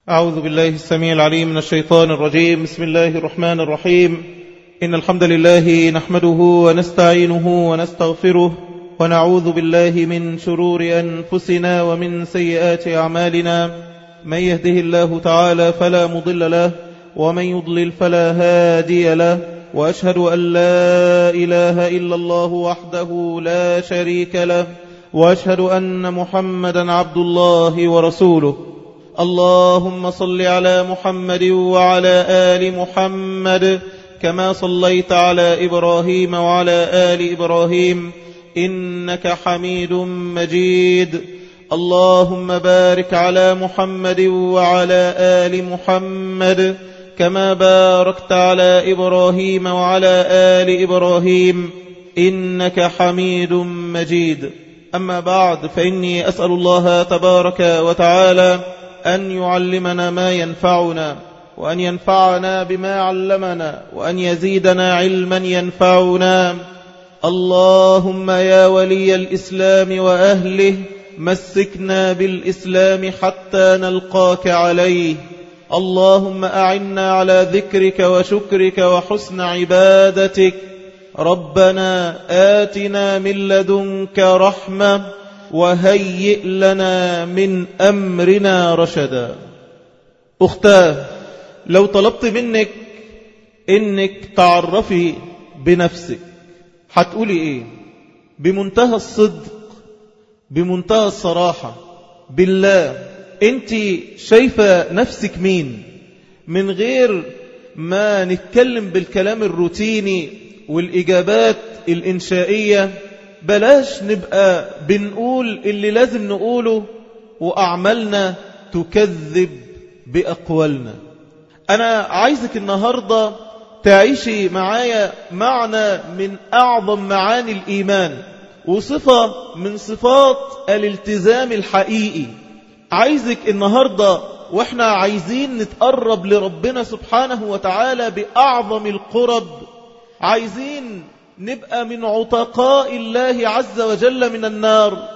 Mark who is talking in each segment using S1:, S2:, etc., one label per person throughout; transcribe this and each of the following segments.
S1: أعوذ بالله السميع العليم من الشيطان الرجيم. بسم الله الرحمن الرحيم. إن الحمد لله نحمده ونستعينه ونستغفره ونعوذ بالله من شرور أنفسنا ومن سيئات أعمالنا. من يهده الله تعالى فلا مضل له ومن يضلل فلا هادي له، وأشهد أن لا إله إلا الله وحده لا شريك له، وأشهد أن محمدا عبد الله ورسوله. اللهم صل على محمد وعلى آل محمد كما صليت على إبراهيم وعلى آل إبراهيم إنك حميد مجيد. اللهم بارك على محمد وعلى آل محمد كما باركت على إبراهيم وعلى آل إبراهيم إنك حميد مجيد. أما بعد، فإني أسأل الله تبارك وتعالى أن يعلمنا ما ينفعنا، وأن ينفعنا بما علمنا، وأن يزيدنا علما ينفعنا. اللهم يا ولي الإسلام وأهله، مسكنا بالإسلام حتى نلقاك عليه. اللهم أعنا على ذكرك وشكرك وحسن عبادتك. ربنا آتنا من لدنك رحمة وهيئ لنا من أمرنا رشدا. أختاه، لو طلبت منك إنك تعرفي بنفسك هتقولي إيه؟ بمنتهى الصدق، بمنتهى الصراحة، بالله أنت شايفة نفسك مين؟ من غير ما نتكلم بالكلام الروتيني والإجابات الإنشائية. بلاش نبقى بنقول اللي لازم نقوله وأعمالنا تكذب بأقوالنا. أنا عايزك النهاردة تعيشي معايا معنى من أعظم معاني الإيمان، وصفة من صفات الالتزام الحقيقي. عايزك النهاردة وإحنا عايزين نتقرب لربنا سبحانه وتعالى بأعظم القرب، عايزين نبقى من عتقاء الله عز وجل من النار،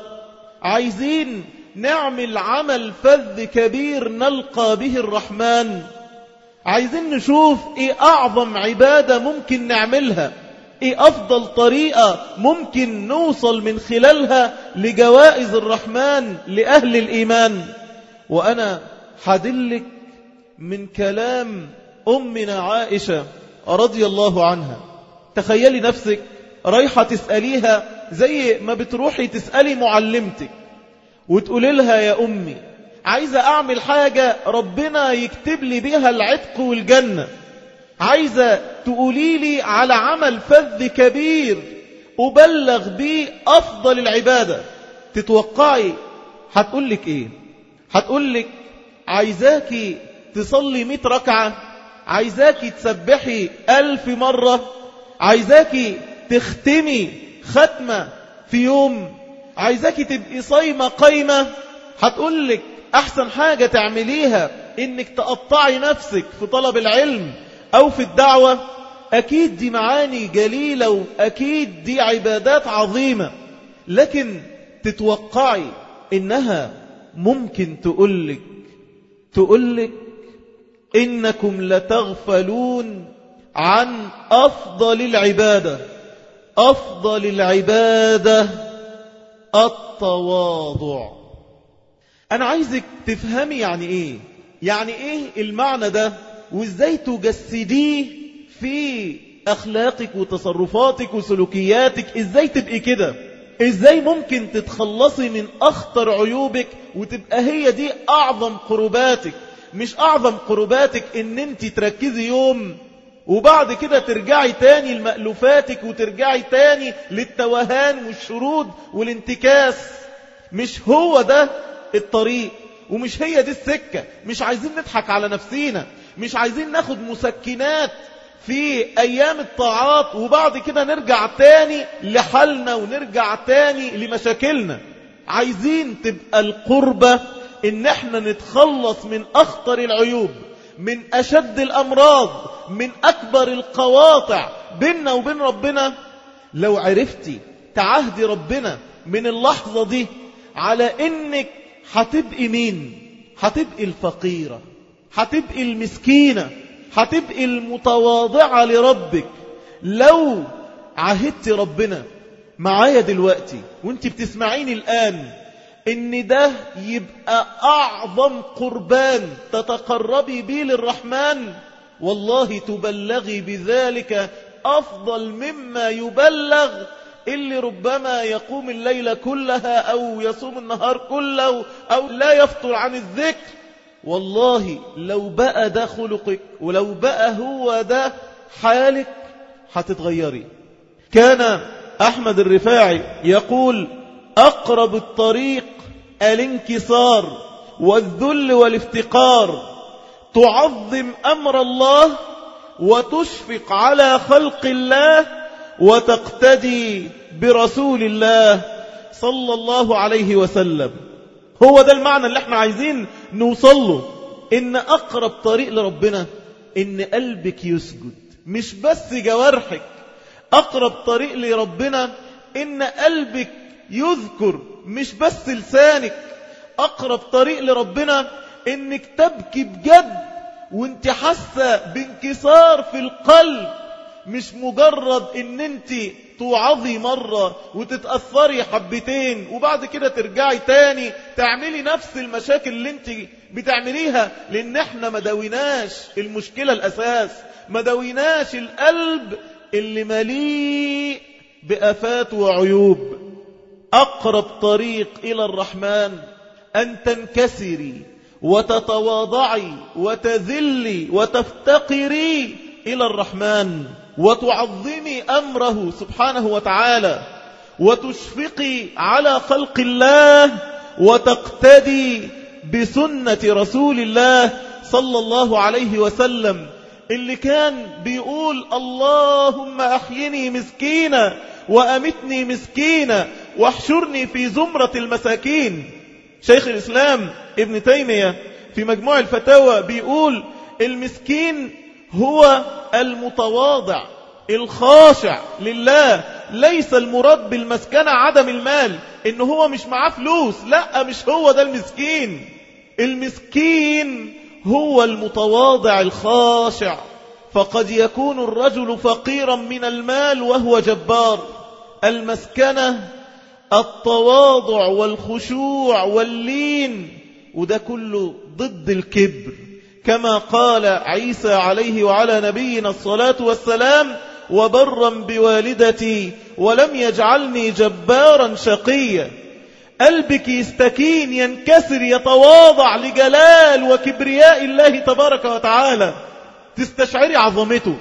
S1: عايزين نعمل عمل فذ كبير نلقى به الرحمن، عايزين نشوف ايه اعظم عبادة ممكن نعملها، ايه افضل طريقة ممكن نوصل من خلالها لجوائز الرحمن لأهل الإيمان. وأنا حدلك من كلام أمنا عائشة رضي الله عنها. تخيلي نفسك رايحة تسأليها زي ما بتروحي تسألي معلمتك وتقولي لها يا أمي عايزة أعمل حاجة ربنا يكتب لي بيها العتق والجنة، عايزة تقولي لي على عمل فذ كبير أبلغ بيه أفضل العبادة. تتوقعي هتقولك إيه؟ هتقولك عايزاكي تصلي 100 ركعة، عايزاكي تسبحي 1000 مرة، عايزاكي تختمي ختمة في يوم، عايزاكي تبقي صايمة قايمة. هتقولك أحسن حاجة تعمليها إنك تقطعي نفسك في طلب العلم أو في الدعوة. أكيد دي معاني جليلة وأكيد دي عبادات عظيمة، لكن تتوقعي إنها ممكن تقولك إنكم لتغفلون عن أفضل العبادة. أفضل العبادة التواضع. أنا عايزك تفهمي يعني إيه المعنى ده، وإزاي تجسديه في أخلاقك وتصرفاتك وسلوكياتك. إزاي تبقي كده؟ إزاي ممكن تتخلصي من أخطر عيوبك وتبقى هي دي أعظم قرباتك؟ مش أعظم قرباتك إن أنت تركزي يوم وبعد كده ترجعي تاني لمألوفاتك وترجعي تاني للتوهان والشرود والانتكاس. مش هو ده الطريق ومش هي دي السكة. مش عايزين نضحك على نفسينا، مش عايزين ناخد مسكنات في أيام الطاعات وبعد كده نرجع تاني لحالنا ونرجع تاني لمشاكلنا. عايزين تبقى القربة إن احنا نتخلص من أخطر العيوب، من أشد الأمراض، من أكبر القواطع بيننا وبين ربنا. لو عرفتي تعهدي ربنا من اللحظة دي على إنك هتبقي مين؟ هتبقي الفقيرة هتبقي المسكينة، هتبقي المتواضعة لربك. لو عهدت ربنا معايا دلوقتي وانت بتسمعيني الآن ان ده يبقى اعظم قربان تتقربي بيه للرحمن، والله تبلغي بذلك افضل مما يبلغ اللي ربما يقوم الليلة كلها او يصوم النهار كله او لا يفطر عن الذكر. والله لو بقى ده خلقك ولو بقى هو ده حالك هتتغيري. كان أحمد الرفاعي يقول: أقرب الطريق الانكسار والذل والافتقار، تعظم أمر الله وتشفق على خلق الله وتقتدي برسول الله صلى الله عليه وسلم. هو ده المعنى اللي احنا عايزين نوصله، ان أقرب طريق لربنا ان قلبك يسجد مش بس جوارحك. أقرب طريق لربنا إن قلبك يذكر مش بس لسانك. أقرب طريق لربنا إنك تبكي بجد وانت حاسة بانكسار في القلب، مش مجرد إن انت توعظي مرة وتتأثري حبتين وبعد كده ترجعي تاني تعملي نفس المشاكل اللي انت بتعمليها، لأن احنا ما داويناش المشكلة الأساس، ما داويناش القلب اللي مليء بآفات وعيوب. أقرب طريق إلى الرحمن أن تنكسري وتتواضعي وتذلي وتفتقري إلى الرحمن وتعظمي أمره سبحانه وتعالى وتشفقي على خلق الله وتقتدي بسنة رسول الله صلى الله عليه وسلم، اللي كان بيقول: اللهم أحيني مسكينة وأمتني مسكينة واحشرني في زمرة المساكين. شيخ الإسلام ابن تيمية في مجموع الفتاوى بيقول: المسكين هو المتواضع الخاشع لله. ليس المراد بالمسكنة عدم المال، إنه هو مش معاه فلوس، لا، مش هو ده المسكين. المسكين هو المتواضع الخاشع. فقد يكون الرجل فقيرا من المال وهو جبار. المسكنة التواضع والخشوع واللين، وده كله ضد الكبر، كما قال عيسى عليه وعلى نبينا الصلاة والسلام: وبرا بوالدتي ولم يجعلني جبارا شقيا. قلبك يستكين، ينكسر، يتواضع لجلال وكبرياء الله تبارك وتعالى، تستشعري عظمته،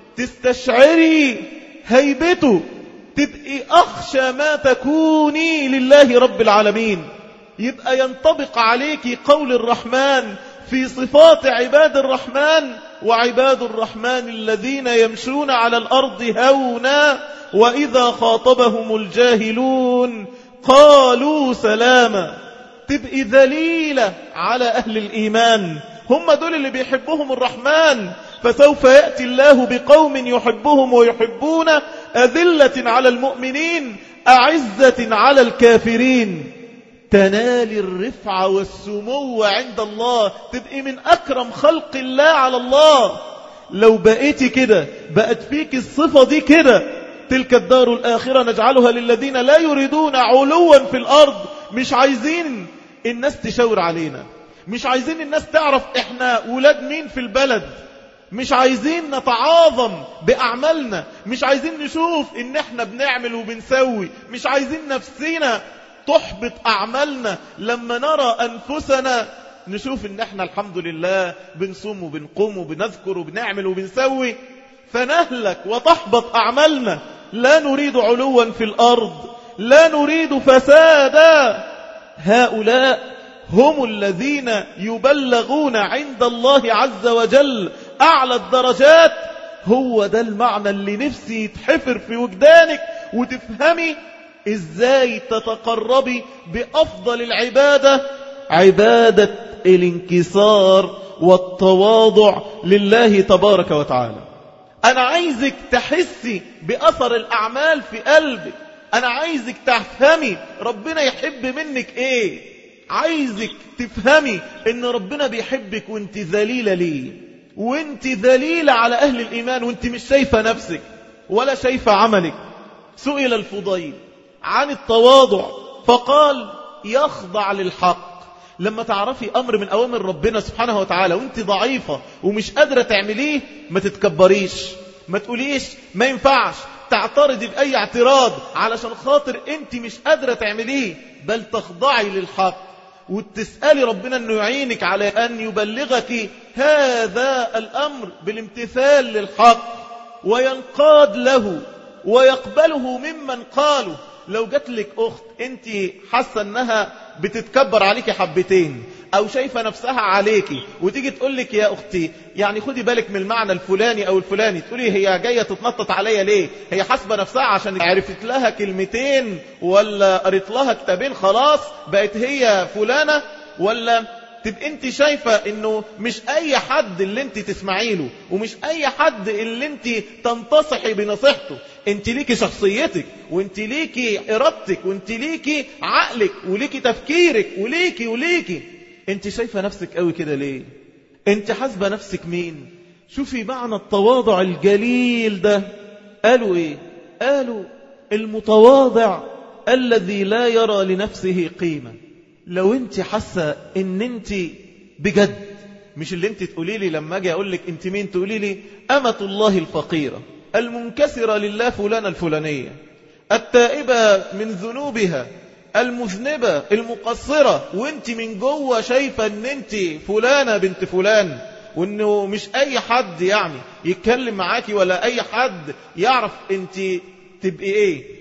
S1: تستشعري هيبته، تبقي أخشى ما تكوني لله رب العالمين. يبقى ينطبق عليك قول الرحمن في صفات عباد الرحمن: وعباد الرحمن الذين يمشون على الأرض هونا وإذا خاطبهم الجاهلون قالوا سلاما. تبقي ذليلة على أهل الإيمان، هم دول اللي بيحبهم الرحمن. فسوف يأتي الله بقوم يحبهم ويحبون أذلة على المؤمنين أعزة على الكافرين. تنال الرفعة والسمو عند الله، تبقي من أكرم خلق الله على الله. لو بقيتي كده، بقت فيك الصفة دي كده: تلك الدار الآخرة نجعلها للذين لا يريدون علوا في الأرض. مش عايزين الناس تشاور علينا، مش عايزين الناس تعرف احنا ولاد مين في البلد، مش عايزين نتعاظم بأعمالنا، مش عايزين نشوف ان احنا بنعمل وبنسوي، مش عايزين نفسنا تحبط أعمالنا لما نرى أنفسنا نشوف ان احنا الحمد لله بنصوم وبنقوم وبنذكر وبنعمل وبنسوي، فنهلك وتحبط أعمالنا. لا نريد علوا في الأرض، لا نريد فسادا. هؤلاء هم الذين يبلغون عند الله عز وجل أعلى الدرجات. هو ده المعنى اللي نفسي يتحفر في وجدانك وتفهمي إزاي تتقربي بأفضل العبادة، عبادة الانكسار والتواضع لله تبارك وتعالى. أنا عايزك تحسي بأثر الأعمال في قلبك. أنا عايزك تفهمي ربنا يحب منك إيه. عايزك تفهمي ان ربنا بيحبك وانت ذليلة ليه، وانت ذليلة على اهل الايمان، وانت مش شايفة نفسك ولا شايفة عملك. سئل الفضيل عن التواضع فقال يخضع للحق. لما تعرفي أمر من أوامر ربنا سبحانه وتعالى وانت ضعيفة ومش قادرة تعمليه، ما تتكبريش، ما تقوليش ما ينفعش، تعترضي بأي اعتراض علشان خاطر انت مش قادرة تعمليه، بل تخضعي للحق وتسألي ربنا أنه يعينك على أن يبلغك هذا الأمر بالامتثال للحق وينقاد له ويقبله ممن قاله. لو جات لك أخت انت حاسة أنها بتتكبر عليك حبتين أو شايفة نفسها عليكي، وتيجي تقول لك يا أختي يعني خدي بالك من المعنى الفلاني أو الفلاني، تقولي هي جاية تتنطط عليا ليه؟ هي حاسبة نفسها عشان عرفت لها كلمتين ولا قريت لها كتابين خلاص بقت هي فلانة؟ ولا تبقى انت شايفة انه مش اي حد اللي انت تسمعي له ومش اي حد اللي انت تنتصحي بنصيحته، انت ليكي شخصيتك وانت ليكي ارادتك وانت ليكي عقلك وليكي تفكيرك وليكي. انت شايفة نفسك قوي كده ليه؟ انت حاسبة نفسك مين؟ شوفي معنى التواضع الجليل ده. قالوا ايه؟ قالوا المتواضع الذي لا يرى لنفسه قيمة. لو انت حاسة ان انت بجد، مش اللي انت تقولي لي لما اجي اقول لك انت مين تقولي لي أمة الله الفقيرة المنكسرة لله فلانة الفلانية التائبة من ذنوبها المذنبة المقصرة، وانت من جوه شايفة ان انت فلانة بنت فلان، وانه مش اي حد يعني يتكلم معاكي ولا اي حد يعرف انت تبقي ايه.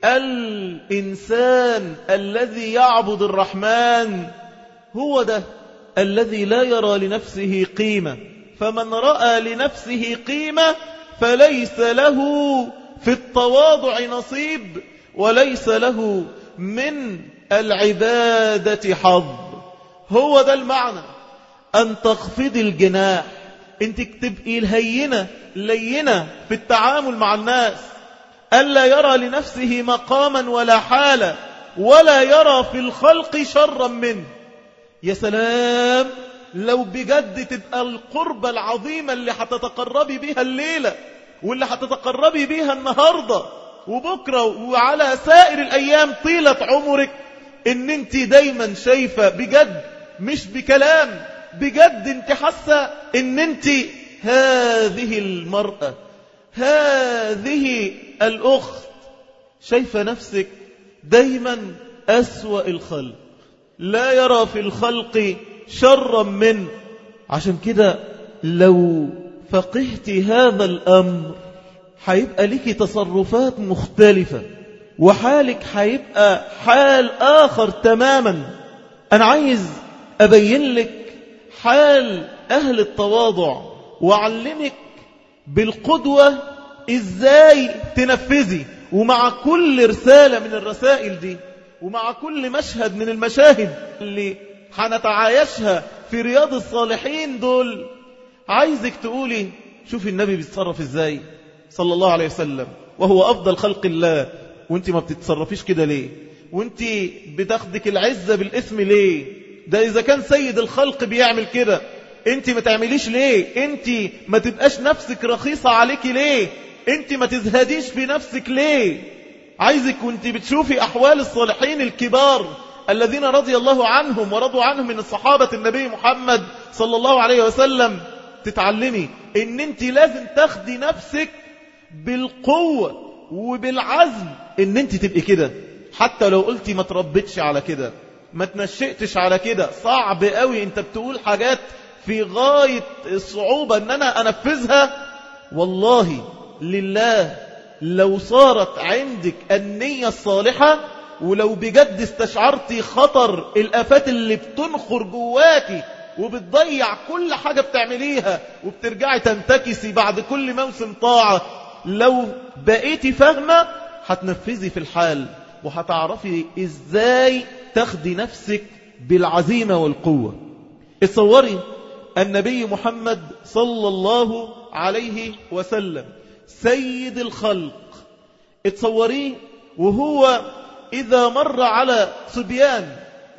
S1: الإنسان الذي يعبد الرحمن هو ده الذي لا يرى لنفسه قيمة، فمن رأى لنفسه قيمة فليس له في التواضع نصيب وليس له من العبادة حظ. هو ده المعنى، أن تخفض الجناح، انت تبقي الهينة لينة في التعامل مع الناس، ألا يرى لنفسه مقاما ولا حالة ولا يرى في الخلق شرا منه. يا سلام لو بجد تبقى القربة العظيمة اللي هتتقربي بيها الليلة واللي هتتقربي بيها النهاردة وبكرة وعلى سائر الأيام طيلة عمرك، ان انت دايما شايفة بجد مش بكلام، بجد انت حاسة ان انت هذه المرأة هذه الأخت شايفة نفسك دايما أسوأ الخلق، لا يرى في الخلق شرا منه. عشان كده لو فقهت هذا الأمر هيبقى لك تصرفات مختلفة وحالك هيبقى حال آخر تماما. أنا عايز أبين لك حال أهل التواضع وأعلمك بالقدوة إزاي تنفذي، ومع كل رسالة من الرسائل دي ومع كل مشهد من المشاهد اللي هنتعايشها في رياض الصالحين دول، عايزك تقولي شوفي النبي بيتصرف إزاي صلى الله عليه وسلم وهو أفضل خلق الله، وانت ما بتتصرفيش كده ليه؟ وانت بتاخدك العزة بالاسم ليه؟ ده إذا كان سيد الخلق بيعمل كده انت ما تعمليش ليه؟ انت ما تبقاش نفسك رخيصة عليك ليه؟ انت ما تزهديش في نفسك ليه؟ عايزك وانت بتشوفي أحوال الصالحين الكبار الذين رضي الله عنهم ورضوا عنهم من الصحابة النبي محمد صلى الله عليه وسلم تتعلمي ان انت لازم تاخدي نفسك بالقوة وبالعزم ان انت تبقي كده، حتى لو قلتي ما تربتش على كده ما تنشئتش على كده، صعب قوي انت بتقول حاجات في غاية الصعوبة ان انا انفذها. والله لله لو صارت عندك النية الصالحة ولو بجد استشعرتي خطر الآفات اللي بتنخر جواكي وبتضيع كل حاجة بتعمليها وبترجعي تنتكسي بعد كل موسم طاعة، لو بقيتي فاهمة هتنفذي في الحال وهتعرفي ازاي تاخدي نفسك بالعزيمة والقوة. اتصوري النبي محمد صلى الله عليه وسلم سيد الخلق، اتصوريه وهو إذا مر على صبيان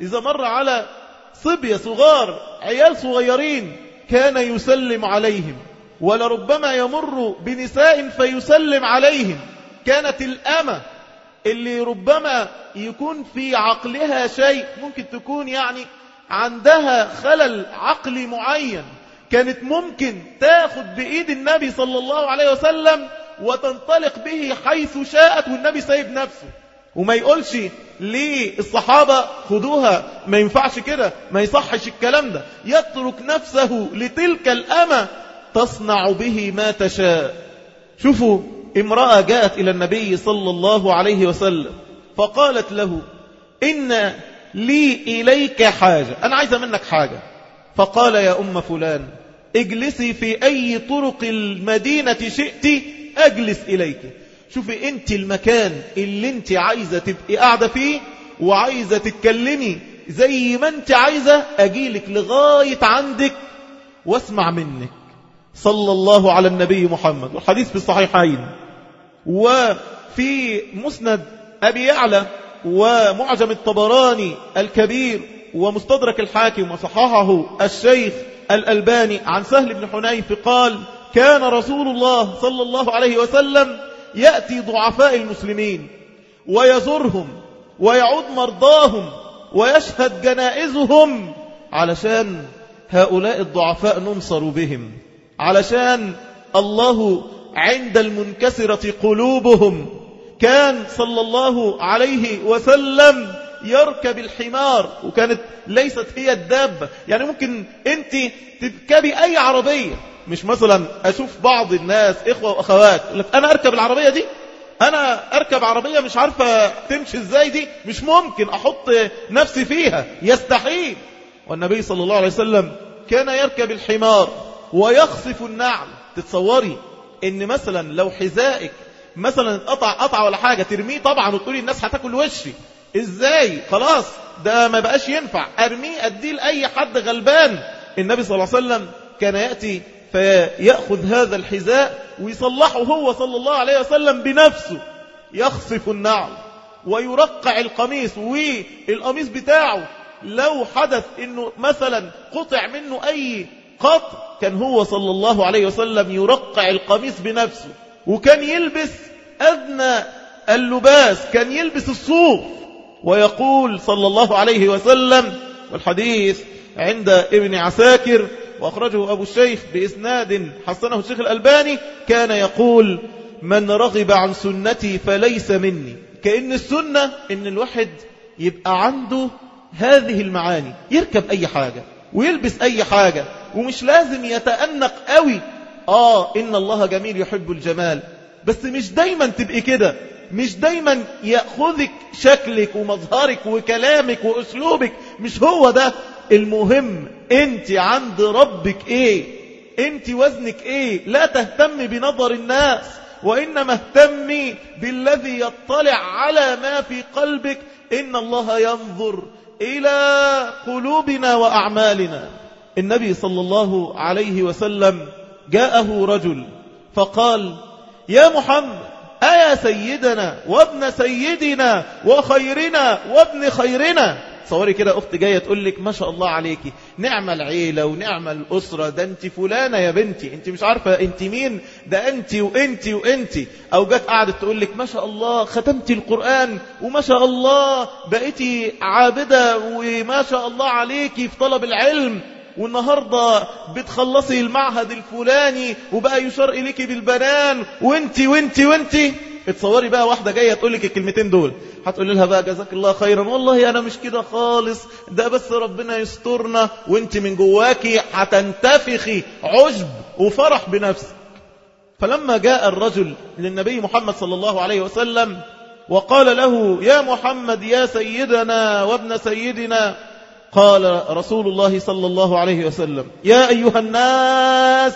S1: إذا مر على صبية صغار عيال صغيرين كان يسلم عليهم، ولربما يمر بنساء فيسلم عليهم. كانت الأمة اللي ربما يكون في عقلها شيء، ممكن تكون يعني عندها خلل عقلي معين، كانت ممكن تاخد بإيد النبي صلى الله عليه وسلم وتنطلق به حيث شاءت، والنبي سايب نفسه وما يقولش للصحابة خدوها، ما ينفعش كده، ما يصحش الكلام ده، يترك نفسه لتلك الأمة تصنع به ما تشاء. شوفوا امرأة جاءت إلى النبي صلى الله عليه وسلم فقالت له إن لي إليك حاجة، أنا عايزة منك حاجة. فقال يا أم فلان اجلسي في أي طرق المدينة شئت أجلس إليك. شوفي أنت المكان اللي أنت عايزة تبقي قاعدة فيه وعايزة تتكلمي زي ما أنت عايزة، أجيلك لغاية عندك واسمع منك. صلى الله على النبي محمد. والحديث في الصحيحين وفي مسند أبي يعلى ومعجم الطبراني الكبير ومستدرك الحاكم وصححه الشيخ الألباني عن سهل بن حنيف قال كان رسول الله صلى الله عليه وسلم يأتي ضعفاء المسلمين ويزورهم ويعود مرضاهم ويشهد جنائزهم، علشان هؤلاء الضعفاء ننصر بهم، علشان الله عند المنكسرة قلوبهم. كان صلى الله عليه وسلم يركب الحمار، وكانت ليست هي الدابة، يعني ممكن انت تركبي اي عربية، مش مثلا اشوف بعض الناس اخوة واخوات لك انا اركب العربية دي، انا اركب عربية مش عارفة تمشي ازاي دي، مش ممكن احط نفسي فيها، يستحيل. والنبي صلى الله عليه وسلم كان يركب الحمار ويخصف النعل. تتصوري ان مثلا لو حذائك مثلا قطع ولا حاجة ترميه طبعا وتقولي الناس هتاكل وشي، ازاي؟ خلاص ده ما بقاش ينفع، ارميه اديه لأي حد غلبان. النبي صلى الله عليه وسلم كان يأتي فيأخذ هذا الحذاء ويصلحه هو صلى الله عليه وسلم بنفسه، يخصف النعل ويرقع القميص، والقميص بتاعه لو حدث انه مثلا قطع منه اي قطع كان هو صلى الله عليه وسلم يرقع القميص بنفسه. وكان يلبس أدنى اللباس، كان يلبس الصوف، ويقول صلى الله عليه وسلم، والحديث عند ابن عساكر وأخرجه أبو الشيخ بإسناد حسنه الشيخ الألباني، كان يقول من رغب عن سنتي فليس مني. كأن السنة إن الواحد يبقى عنده هذه المعاني، يركب أي حاجة ويلبس أي حاجة، ومش لازم يتأنق قوي. إن الله جميل يحب الجمال، بس مش دايما تبقي كده، مش دايما يأخذك شكلك ومظهرك وكلامك وأسلوبك، مش هو ده المهم. انت عند ربك ايه؟ انت وزنك ايه؟ لا تهتمي بنظر الناس، وإنما اهتمي بالذي يطلع على ما في قلبك. إن الله ينظر إلى قلوبنا وأعمالنا. النبي صلى الله عليه وسلم جاءه رجل فقال يا محمد أيا سيدنا وابن سيدنا وخيرنا وابن خيرنا. صوري كده أخت جاية تقول لك ما شاء الله عليكي، نعم العيلة ونعم الأسرة، ده أنت فلانة يا بنتي، أنت مش عارفة أنت مين، ده أنت وأنت وأنت. أو جات قاعدة تقول لك ما شاء الله ختمتي القرآن، وما شاء الله بقيتي عابدة، وما شاء الله عليكي في طلب العلم، والنهاردة بتخلصي المعهد الفلاني وبقى يشار إليك بالبنان، وانتي وانتي وانتي. اتصوري بقى واحدة جاية تقول لك الكلمتين دول، هتقول لها بقى جزاك الله خيرا، والله أنا مش كده خالص، ده بس ربنا يسترنا، وانت من جواكي هتنتفخي عجب وفرح بنفسك. فلما جاء الرجل للنبي محمد صلى الله عليه وسلم وقال له يا محمد يا سيدنا وابن سيدنا، قال رسول الله صلى الله عليه وسلم يا أيها الناس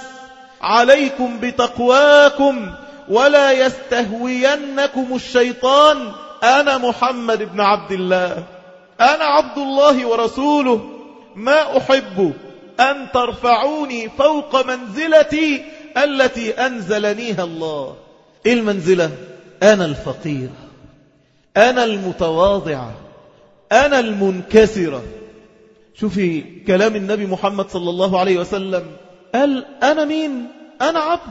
S1: عليكم بتقواكم ولا يستهوينكم الشيطان، أنا محمد بن عبد الله، أنا عبد الله ورسوله، ما أحب أن ترفعوني فوق منزلتي التي أنزلنيها الله. المنزلة أنا الفقير، أنا المتواضع، أنا المنكسرة. شوفي كلام النبي محمد صلى الله عليه وسلم، قال أنا مين؟ أنا عبد،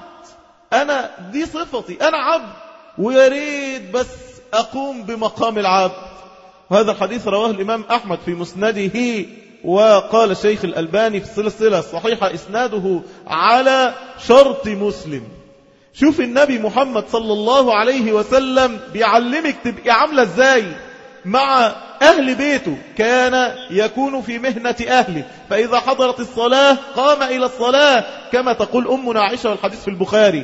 S1: أنا دي صفتي، أنا عبد، ويا ريت بس أقوم بمقام العبد. وهذا الحديث رواه الإمام أحمد في مسنده، وقال الشيخ الألباني في السلسلة الصحيحة إسناده على شرط مسلم. شوف النبي محمد صلى الله عليه وسلم بيعلمك تبقى عاملة ازاي مع أهل بيته. كان يكون في مهنة أهله، فإذا حضرت الصلاة قام إلى الصلاة، كما تقول أمنا عائشة والحديث في البخاري.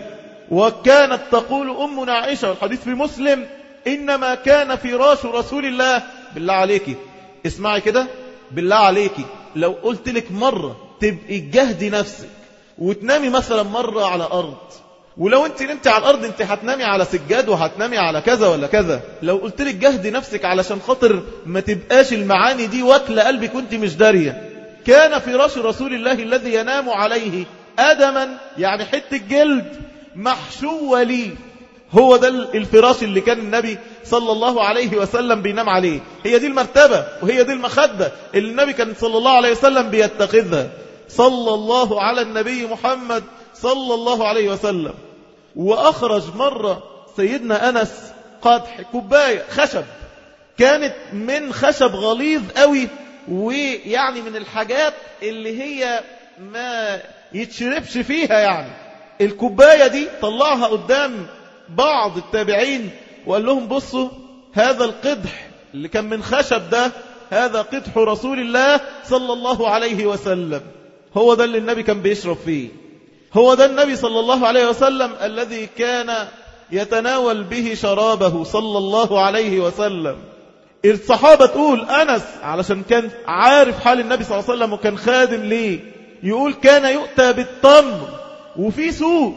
S1: وكانت تقول أمنا عائشة والحديث في مسلم: إنما كان فراش رسول الله. بالله عليك اسمعي كده، بالله عليك لو قلت لك مرة تبقي جهدي نفسك وتنامي مثلا مرة على أرض، ولو انت نمتي على الأرض انت هتنامي على سجاد وهتنامي على كذا ولا كذا. لو قلت لك جهدي نفسك علشان خاطر ما تبقاش المعاني دي واكلة قلبك وانت مش دارية. كان فراش رسول الله الذي ينام عليه آدما، يعني حتة جلد محشوة لي. هو ده الفراش اللي كان النبي صلى الله عليه وسلم بينام عليه. هي دي المرتبة وهي دي المخدة اللي النبي كان صلى الله عليه وسلم بيتخذها. صلى الله على النبي محمد صلى الله عليه وسلم. وأخرج مرة سيدنا أنس قدح، كوباية خشب، كانت من خشب غليظ قوي، ويعني من الحاجات اللي هي ما يتشربش فيها. يعني الكوباية دي طلعها قدام بعض التابعين وقال لهم: بصوا هذا القدح اللي كان من خشب ده، هذا قدح رسول الله صلى الله عليه وسلم. هو ده اللي النبي كان بيشرب فيه، هو ده النبي صلى الله عليه وسلم الذي كان يتناول به شرابه صلى الله عليه وسلم. الصحابة تقول أنس علشان كان عارف حال النبي صلى الله عليه وسلم وكان خادم ليه، يقول: كان يؤتى بالتمر وفي سوس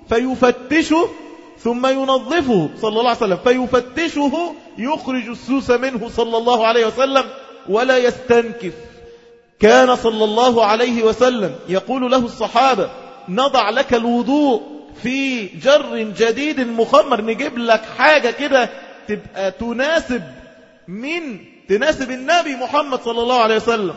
S1: فيفتشه ثم ينظفه صلى الله عليه وسلم، فيفتشه يخرج السوس منه صلى الله عليه وسلم ولا يستنكف. كان صلى الله عليه وسلم يقول له الصحابة: نضع لك الوضوء في جر جديد مخمر، نجيب لك حاجة كده تبقى تناسب تناسب النبي محمد صلى الله عليه وسلم،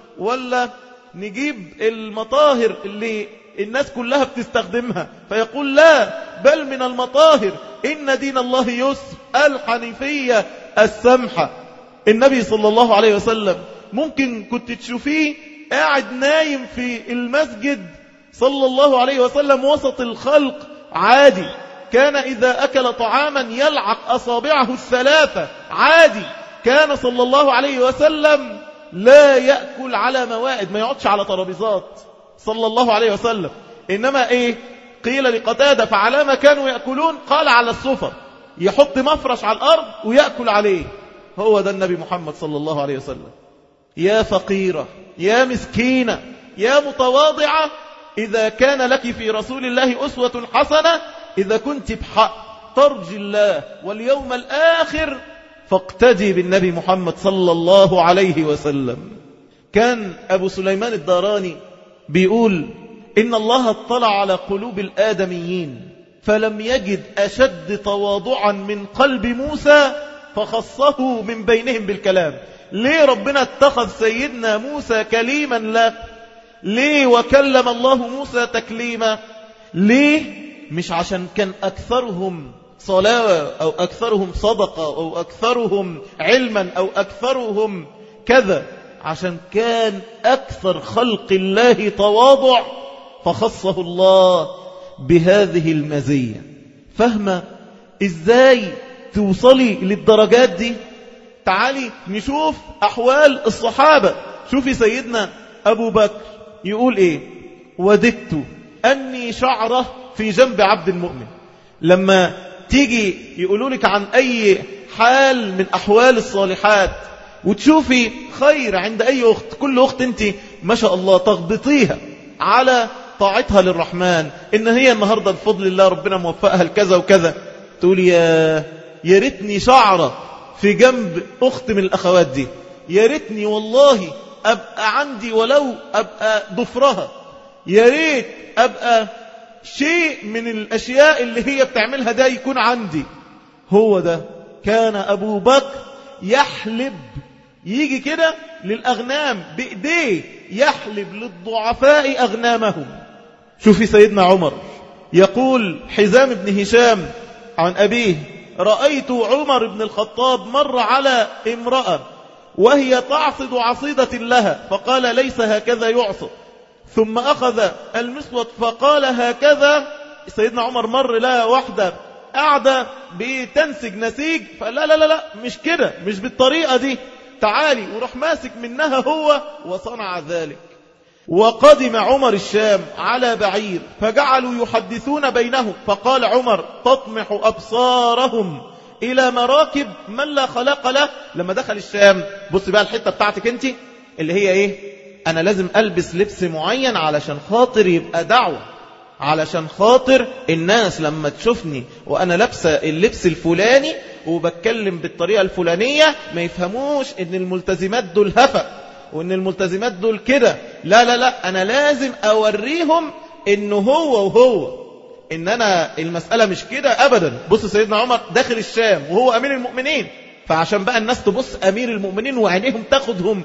S1: ولا نجيب المطاهر اللي الناس كلها بتستخدمها؟ فيقول: لا، بل من المطاهر، إن دين الله يسر، الحنيفية السمحة. النبي صلى الله عليه وسلم ممكن كنت تشوفيه قاعد نايم في المسجد صلى الله عليه وسلم وسط الخلق عادي. كان إذا أكل طعاما يلعق أصابعه الثلاثة عادي. كان صلى الله عليه وسلم لا يأكل على موائد، ما يقعدش على ترابيزات صلى الله عليه وسلم. إنما قيل لقتادة: فعلى ما كانوا يأكلون؟ قال: على السفر، يحط مفرش على الأرض ويأكل عليه. هو ده النبي محمد صلى الله عليه وسلم. يا فقيرة، يا مسكينة، يا متواضعة، إذا كان لك في رسول الله أسوة حسنة، إذا كنت بحق ترجي الله واليوم الآخر، فاقتدي بالنبي محمد صلى الله عليه وسلم. كان أبو سليمان الداراني بيقول: إن الله اطلع على قلوب الآدميين فلم يجد أشد تواضعا من قلب موسى فخصه من بينهم بالكلام. ليه ربنا اتخذ سيدنا موسى كليما له؟ ليه وكلم الله موسى تكليما؟ ليه؟ مش عشان كان أكثرهم صلاة أو أكثرهم صدقة أو أكثرهم علما أو أكثرهم كذا، عشان كان أكثر خلق الله تواضع فخصه الله بهذه المزية. فاهمة إزاي توصلي للدرجات دي؟ تعالي نشوف أحوال الصحابة. شوفي سيدنا أبو بكر يقول: وددت أني شعرة في جنب عبد المؤمن. لما تيجي يقولوا لك عن أي حال من أحوال الصالحات وتشوفي خير عند أي أخت، كل أخت أنت ما شاء الله تغبطيها على طاعتها للرحمن، إن هي النهاردة بفضل الله ربنا موفقها لكذا وكذا، تقولي: يا ريتني شعرة في جنب أخت من الأخوات دي، يا ريتني والله أبقى عندي ولو أبقى ضفرها، يا ريت أبقى شيء من الأشياء اللي هي بتعملها ده يكون عندي. هو ده كان أبو بكر يحلب يجي كده للأغنام بإيديه يحلب للضعفاء أغنامهم. شوفي سيدنا عمر يقول حزام بن هشام عن أبيه: رأيت عمر بن الخطاب مر على امرأة وهي تعصد عصيدة لها فقال: ليس هكذا يعصد. ثم أخذ المسود فقال: هكذا. سيدنا عمر مر لها واحدة قاعدة بتنسج نسيج، فلا لا لا لا مش كده، مش بالطريقة دي، تعالي، وراح ماسك منها هو وصنع ذلك. وقدم عمر الشام على بعير فجعلوا يحدثون بينهم، فقال عمر: تطمح أبصارهم إلى مراكب من لا خلاق له. لما دخل الشام، بص بقى الحتة بتاعتك انت اللي هي ايه، انا لازم البس لبس معين علشان خاطر يبقى دعوة، علشان خاطر الناس لما تشوفني وانا لابسه اللبس الفلاني وبتكلم بالطريقة الفلانية ما يفهموش ان الملتزمات دول هفا وان الملتزمات دول كده. لا لا لا، انا لازم اوريهم انه هو ان انا المسألة مش كده ابدا. بص سيدنا عمر داخل الشام وهو امير المؤمنين، فعشان بقى الناس تبص امير المؤمنين وعينيهم تاخدهم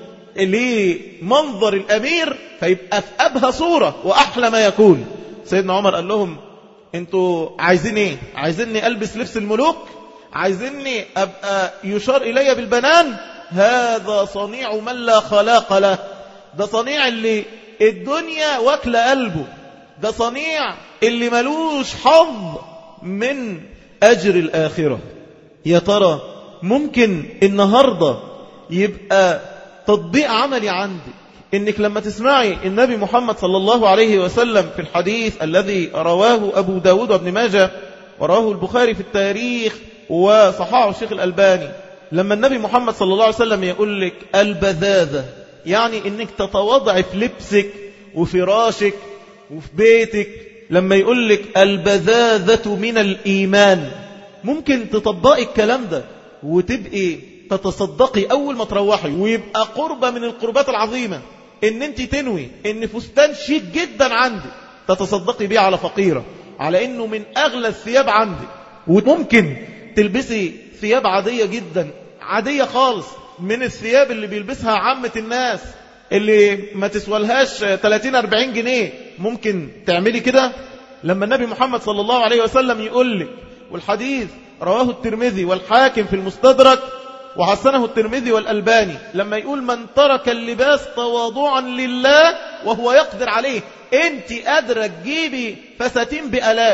S1: لمنظر الامير، فيبقى في ابهى صورة واحلى ما يكون. سيدنا عمر قال لهم: انتوا عايزين ايه؟ عايزيني البس لبس الملوك؟ عايزيني ابقى يشار الي بالبنان؟ هذا صنيع من لا خلاق له، ده صنيع اللي الدنيا واكل قلبه، ده صنيع اللي ملوش حظ من أجر الآخرة. يا ترى ممكن النهاردة يبقى تطبيق عملي عندك إنك لما تسمعي النبي محمد صلى الله عليه وسلم في الحديث الذي رواه أبو داود وابن ماجه ورواه البخاري في التاريخ وصححه الشيخ الألباني، لما النبي محمد صلى الله عليه وسلم يقول لك البذاذة، يعني إنك تتواضع في لبسك وفراشك وفي بيتك. لما يقول لك البذاذة من الإيمان، ممكن تطبقي الكلام ده وتبقي تتصدقي أول ما تروحي، ويبقى قربة من القربات العظيمة إن أنت تنوي إن فستان شيك جدا عندك تتصدقي بيه على فقيرة، على إنه من أغلى الثياب عندك. وممكن تلبسي ثياب عادية جدا، عادية خالص، من الثياب اللي بيلبسها عامة الناس اللي ما تسوالهاش 30-40 جنيه. ممكن تعملي كده. لما النبي محمد صلى الله عليه وسلم يقول لك، والحديث رواه الترمذي والحاكم في المستدرك وحسنه الترمذي والألباني، لما يقول: من ترك اللباس تواضعا لله وهو يقدر عليه. انت قادرة تجيبي فساتين بألاف،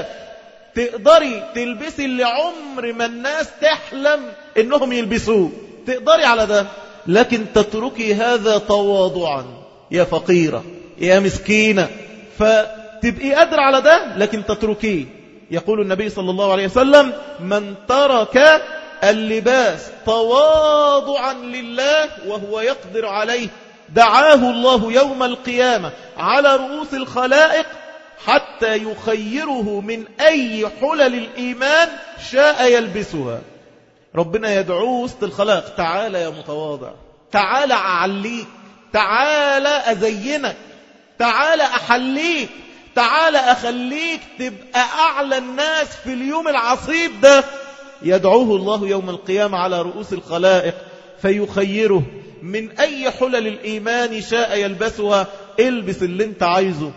S1: تقدري تلبسي اللي عمر ما الناس تحلم انهم يلبسوه، تقدري على ده، لكن تتركي هذا تواضعا. يا فقيرة يا مسكينة، فتبقي قادرة على ده لكن تتركيه. يقول النبي صلى الله عليه وسلم: من ترك اللباس تواضعا لله وهو يقدر عليه دعاه الله يوم القيامة على رؤوس الخلائق حتى يخيره من أي حلل الإيمان شاء يلبسها. ربنا يدعوه وسط الخلائق: تعالى يا متواضع، تعالى أعليك، تعالى أزينك، تعالى أحليك، تعالى أخليك تبقى أعلى الناس في اليوم العصيب ده. يدعوه الله يوم القيامة على رؤوس الخلائق فيخيره من أي حلل الإيمان شاء يلبسها. البس اللي انت عايزه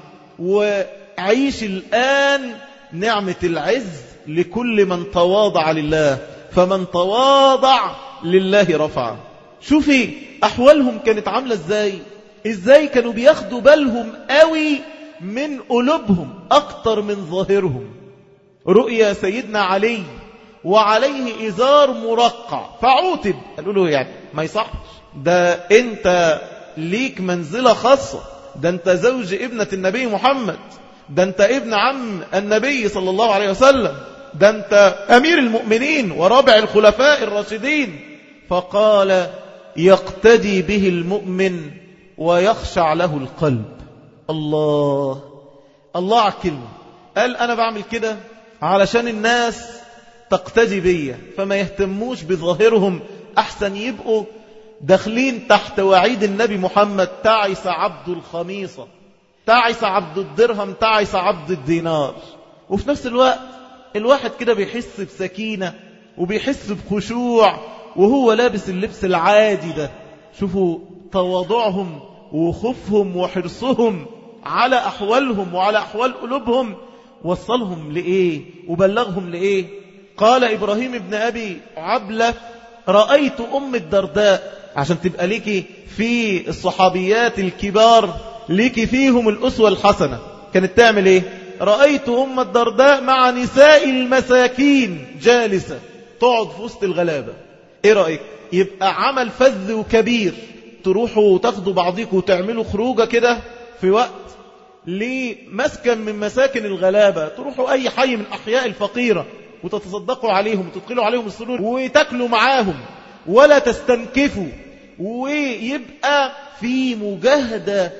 S1: وعيش الآن نعمة العز لكل من تواضع لله، فمن تواضع لله رفعه. شوفي أحوالهم كانت عاملة إزاي كانوا بياخدوا بالهم قوي من قلوبهم أكتر من ظاهرهم. رؤيا سيدنا علي وعليه إزار مرقع فعوتب، قالوا له يعني ما يصحش، ده أنت ليك منزلة خاصة، ده أنت زوج ابنة النبي محمد، ده أنت ابن عم النبي صلى الله عليه وسلم، ده أنت أمير المؤمنين ورابع الخلفاء الراشدين. فقال: يقتدي به المؤمن ويخشع له القلب. الله على الكلمة. قال: أنا بعمل كده علشان الناس تقتدي بيا، فما يهتموش بظاهرهم، أحسن يبقوا داخلين تحت وعيد النبي محمد: تعس عبد الخميصة، تعس عبد الدرهم، تعس عبد الدينار. وفي نفس الوقت الواحد كده بيحس بسكينة وبيحس بخشوع وهو لابس اللبس العادي ده، شوفوا تواضعهم وخوفهم وحرصهم على أحوالهم وعلى أحوال قلوبهم، وصلهم لإيه وبلغهم لإيه. قال إبراهيم ابن أبي عبلة: رأيت أم الدرداء، عشان تبقى ليكي في الصحابيات الكبار ليكي فيهم الأسوة الحسنة، كانت تعمل إيه؟ رأيت أم الدرداء مع نساء المساكين جالسة، تقعد في وسط الغلابة. إيه رأيك؟ يبقى عمل فذ وكبير، تروحوا وتاخدوا بعضيكم وتعملوا خروجة كده في وقت لمسكن من مساكن الغلابة، تروحوا أي حي من أحياء الفقيرة وتتصدقوا عليهم وتدخلوا عليهم السرور وتاكلوا معاهم ولا تستنكفوا، ويبقى في مجاهدة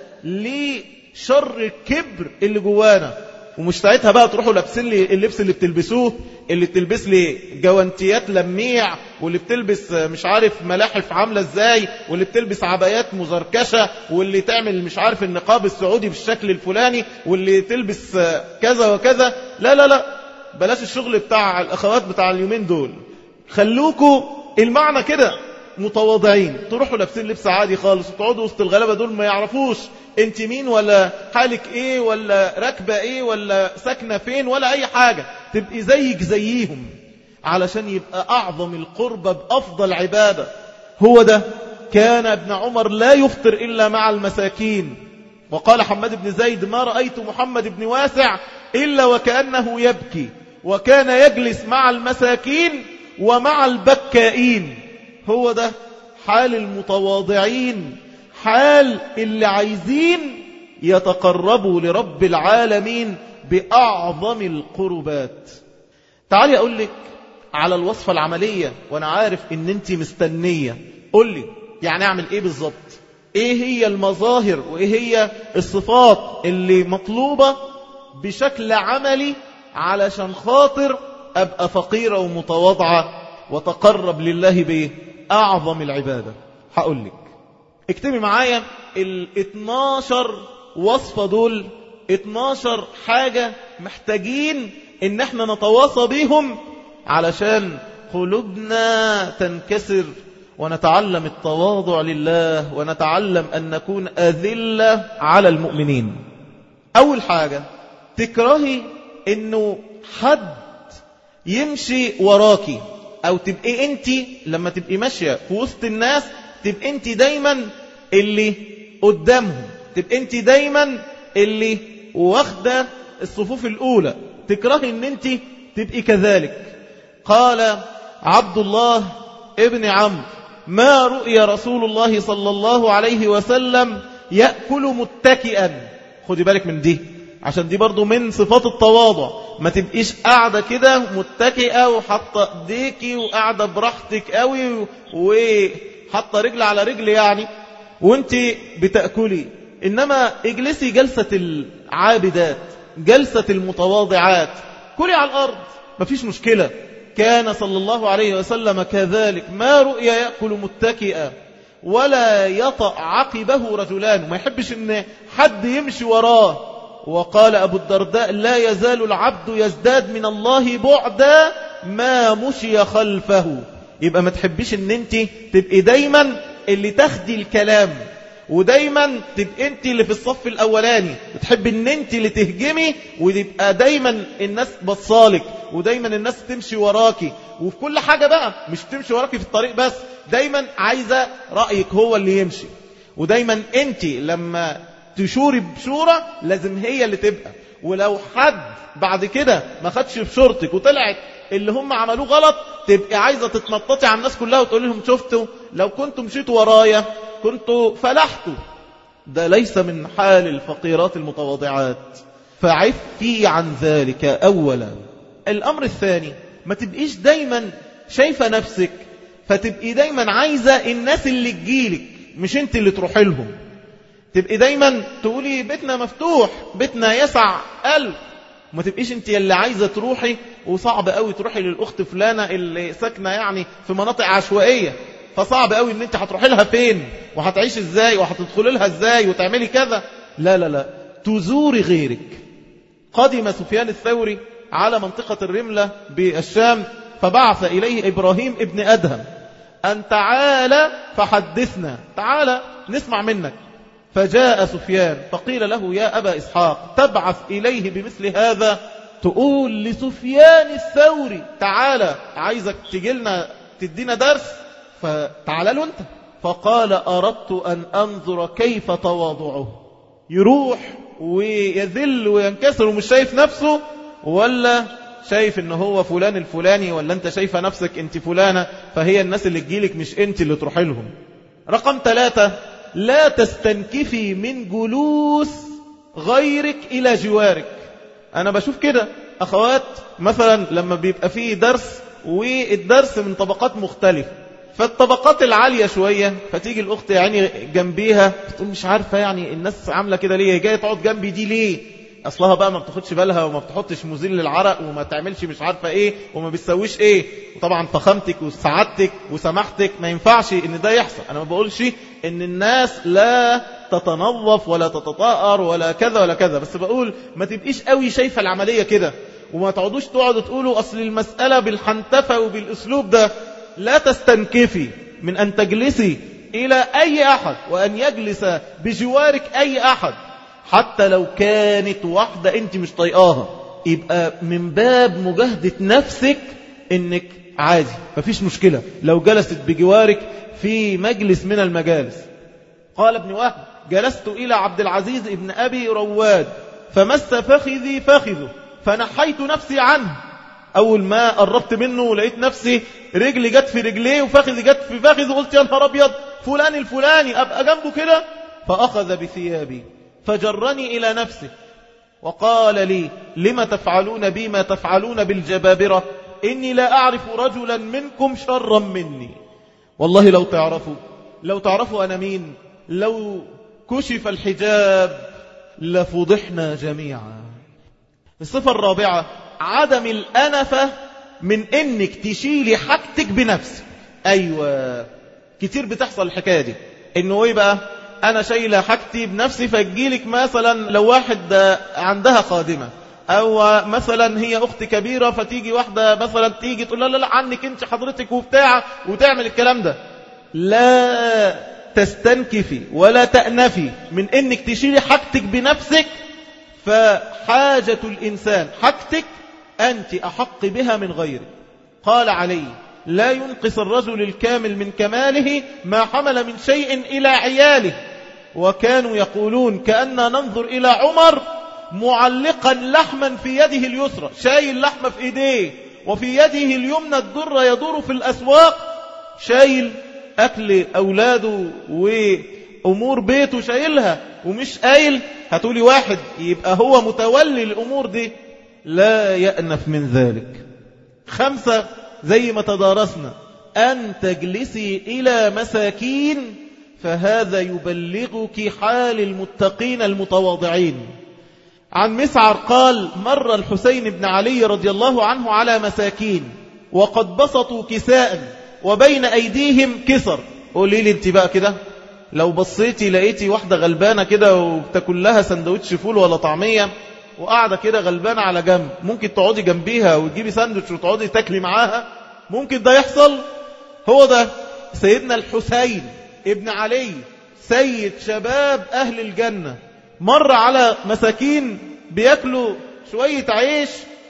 S1: لشر الكبر اللي جوانا. ومش ساعتها بقى تروحوا لابسين لي اللبس اللي بتلبسوه، اللي بتلبس لي جوانتيات لميع، واللي بتلبس مش عارف ملاحف عاملة ازاي، واللي بتلبس عبايات مزركشة، واللي تعمل مش عارف النقاب السعودي بالشكل الفلاني، واللي تلبس كذا وكذا. لا لا لا، بلاش الشغل بتاع الأخوات بتاع اليومين دول. خلوكوا المعنى كده متواضعين، تروحوا لابسين لبس عادي خالص وتقعدوا وسط الغلابة دول ما يعرفوش انت مين ولا حالك ايه ولا راكبة ايه ولا ساكنة فين ولا اي حاجة، تبقي زيك زيهم علشان يبقى اعظم القربة بافضل عبادة. هو ده كان ابن عمر لا يفطر الا مع المساكين. وقال حماد بن زيد: ما رأيت محمد بن واسع الا وكأنه يبكي، وكان يجلس مع المساكين ومع البكائين. هو ده حال المتواضعين، حال اللي عايزين يتقربوا لرب العالمين بأعظم القربات. تعالي أقول لك على الوصفة العملية، وأنا عارف إن أنت مستنية. قول لي يعني أعمل إيه بالظبط؟ إيه هي المظاهر وإيه هي الصفات اللي مطلوبة بشكل عملي علشان خاطر أبقى فقيرة ومتواضعة وتقرب لله بأعظم العبادة؟ هقول لك، اكتبي معايا 12 وصفة دول، 12 حاجة محتاجين ان احنا نتواصى بيهم علشان قلوبنا تنكسر ونتعلم التواضع لله ونتعلم ان نكون أذلة على المؤمنين. اول حاجة، تكرهي انه حد يمشي وراكي، او تبقي انت لما تبقي ماشية في وسط الناس تبقى انت دايما اللي قدامهم، تبقى انت دايما اللي واخده الصفوف الاولى، تكرهي ان انت تبقي كذلك. قال عبد الله ابن عمرو: ما رؤي رسول الله صلى الله عليه وسلم يأكل متكئا. خدي بالك من دي، عشان دي برضو من صفات التواضع. ما تبقيش قاعدة كده متكئة وحاطة ايديكي وقاعدة براحتك قوي وحاطة رجل على رجل يعني وانت بتأكلي، انما اجلسي جلسة العابدات، جلسة المتواضعات، كلي على الارض مفيش مشكلة. كان صلى الله عليه وسلم كذلك، ما رؤي يأكل متكئا ولا يطأ عقبه رجلان، ما يحبش ان حد يمشي وراه. وقال أبو الدرداء: لا يزال العبد يزداد من الله بعدا ما مشي خلفه. يبقى ما تحبيش ان انت تبقي دايما اللي تاخدي الكلام، ودايما تبقى انت اللي في الصف الاولاني، بتحبي ان انت اللي تهجمي ويبقى دايما الناس بصالك ودايما الناس تمشي وراكي، وفي كل حاجة بقى مش تمشي وراكي في الطريق بس، دايما عايزة رأيك هو اللي يمشي، ودايما انت لما تشوري بشورة لازم هي اللي تبقى. ولو حد بعد كده ما خدش بشورتك وطلعت اللي هم عملوه غلط، تبقى عايزة تتنططي على الناس كلها وتقول لهم: شفتوا لو كنتم مشيتوا ورايا كنتوا فلحتوا. ده ليس من حال الفقيرات المتواضعات، فعفي عن ذلك أولا. الأمر الثاني، ما تبقيش دايما شايفة نفسك، فتبقي دايما عايزة الناس اللي تجيلك مش انت اللي تروحي لهم. تبقي دايما تقولي: بيتنا مفتوح، بيتنا يسع قلب. وما تبقيش انت اللي عايزة تروحي، وصعب قوي تروحي للأخت فلانة اللي ساكنة يعني في مناطق عشوائية، فصعب قوي ان انت هتروحي لها فين وهتعيش ازاي وهتدخلي لها ازاي وتعملي كذا. لا لا لا، تزوري غيرك. قدم سفيان الثوري على منطقة الرملة بالشام، فبعث إليه إبراهيم ابن أدهم أن تعالى فحدثنا، تعالى نسمع منك. فجاء سفيان فقيل له يا أبا إسحاق تبعث إليه بمثل هذا؟ تقول لسفيان الثوري تعالى عايزك تجيلنا تدينا درس، فتعالى له أنت. فقال أردت أن أنظر كيف تواضعه، يروح ويذل وينكسر ومش شايف نفسه، ولا شايف ان هو فلان الفلاني، ولا انت شايفة نفسك انت فلانة، فهي الناس اللي تجيلك مش انت اللي تروح لهم. رقم 3، لا تستنكفي من جلوس غيرك إلى جوارك. أنا بشوف كده أخوات مثلا لما بيبقى فيه درس والدرس من طبقات مختلفة، فالطبقات العالية شوية فتيجي الأخت يعني جنبيها تقول مش عارفة يعني الناس عاملة كده ليه، جاية تقعد جنبي دي ليه؟ أصلها بقى ما بتاخدش بالها وما بتحطش مزيل للعرق وما تعملش مش عارفة إيه وما بتسويش إيه. وطبعا فخامتك وسعادتك وسماحتك ما ينفعش إن ده يحصل. أنا ما بقولش إن الناس لا تتنظف ولا تتطهر ولا كذا ولا كذا، بس بقول ما تبقيش قوي شايفة العملية كده، وما تقعدوش تقعدوا تقولوا أصل المسألة بالحنتفة وبالأسلوب ده. لا تستنكفي من أن تجلسي إلى أي أحد وأن يجلس بجوارك أي أحد، حتى لو كانت واحدة أنت مش طيقاها، يبقى من باب مجاهدة نفسك إنك عادي مفيش مشكلة لو جلست بجوارك في مجلس من المجالس. قال ابن وهب جلست إلى عبد العزيز ابن أبي رواد فمس فخذي فخذه فنحيت نفسي عنه. أول ما قربت منه ولقيت نفسي رجلي جت في رجليه وفخذي جت في فخذه، قلت يا نهار أبيض فلان الفلاني أبقى جنبه كده. فأخذ بثيابي فجرني إلى نفسه وقال لي لما تفعلون بي ما تفعلون بالجبابرة؟ إني لا أعرف رجلا منكم شرا مني. والله لو تعرفوا أنا مين، لو كشف الحجاب لفضحنا جميعا. الصفة الرابعة عدم الأنفة من إنك تشيلي حاجتك بنفسك. أيوة كتير بتحصل الحكاية دي، إنه إيه بقى أنا شايلة حاجتي بنفسي، فجيلك مثلا لو واحد عندها خادمة أو مثلا هي أخت كبيرة فتيجي واحدة مثلا تيجي تقول لا عنك أنت حضرتك وبتاع وتعمل الكلام ده. لا تستنكفي ولا تأنفي من إنك تشيلي حاجتك بنفسك، فحاجة الإنسان حاجتك أنت أحق بها من غيرك. قال علي لا ينقص الرجل الكامل من كماله ما حمل من شيء إلى عياله. وكانوا يقولون كأننا ننظر إلى عمر معلقا لحما في يده اليسرى، شايل لحمة في إيديه وفي يده اليمنى الدر يدور في الأسواق، شايل أكل أولاده وأمور بيته شايلها ومش قايل. هتقولي واحد يبقى هو متولي الأمور دي، لا يأنف من ذلك. 5 زي ما تدارسنا أن تجلسي إلى مساكين، فهذا يبلغك حال المتقين المتواضعين. عن مسعر قال مر الحسين بن علي رضي الله عنه على مساكين وقد بسطوا كساء وبين أيديهم كسر. قولي لي انت بقى كده لو بصيتي لقيتي واحدة غلبانة كده وتاكل لها سندوتش فول ولا طعمية وقاعدة كده غلبانة على جنب، ممكن تقعدي جنبيها وتجيبي سندوتش وتقعدي تاكلي معاها؟ ممكن ده يحصل؟ هو ده سيدنا الحسين ابن علي سيد شباب أهل الجنة، مر على مساكين بياكلوا شوية عيش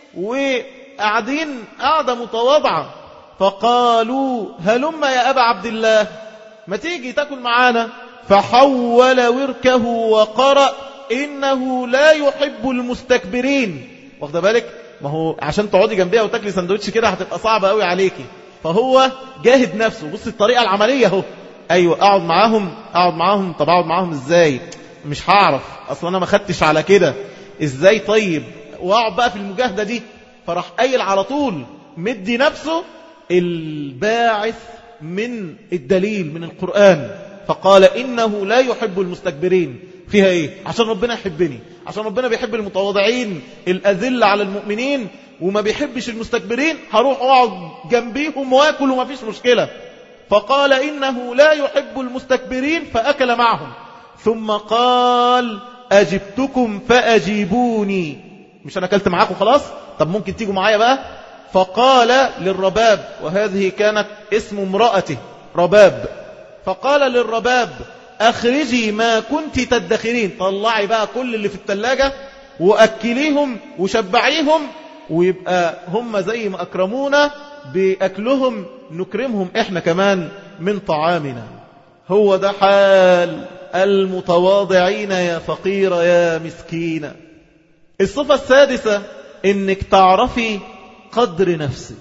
S1: وقاعدين قاعدة متواضعة، فقالوا هلم يا أبا عبد الله ما تيجي تاكل معانا. فحول وركه وقرأ إنه لا يحب المستكبرين. واخد بالك ما هو عشان تقعدي جنبيها وتاكلي سندوتش كده هتبقى صعبة قوي عليكي، فهو جاهد نفسه. بص الطريقة العملية اهو. ايوه اقعد معاهم. طب اقعد معاهم ازاي؟ مش هعرف، اصلا انا ما خدتش على كده ازاي. طيب واقعد بقى في المجاهدة دي. فراح قايل على طول مدي نفسه الباعث من الدليل من القرآن، فقال إنه لا يحب المستكبرين. فيها ايه؟ عشان ربنا يحبني، عشان ربنا بيحب المتواضعين الأذل على المؤمنين وما بيحبش المستكبرين، هروح واقعد جنبيهم واكل وما فيش مشكلة. فقال إنه لا يحب المستكبرين فأكل معهم، ثم قال أجبتكم فأجيبوني. مش أنا أكلت معاكم خلاص؟ طب ممكن تيجوا معايا بقى؟ فقال للرباب، وهذه كانت اسم امرأته، رباب، فقال للرباب أخرجي ما كنت تدخرين، طلعي بقى كل اللي في الثلاجة وأكليهم وشبعيهم، ويبقى هم زي ما أكرمونا بأكلهم نكرمهم إحنا كمان من طعامنا. هو ده حال المتواضعين يا فقير يا مسكين. الصفة السادسة إنك تعرفي قدر نفسك،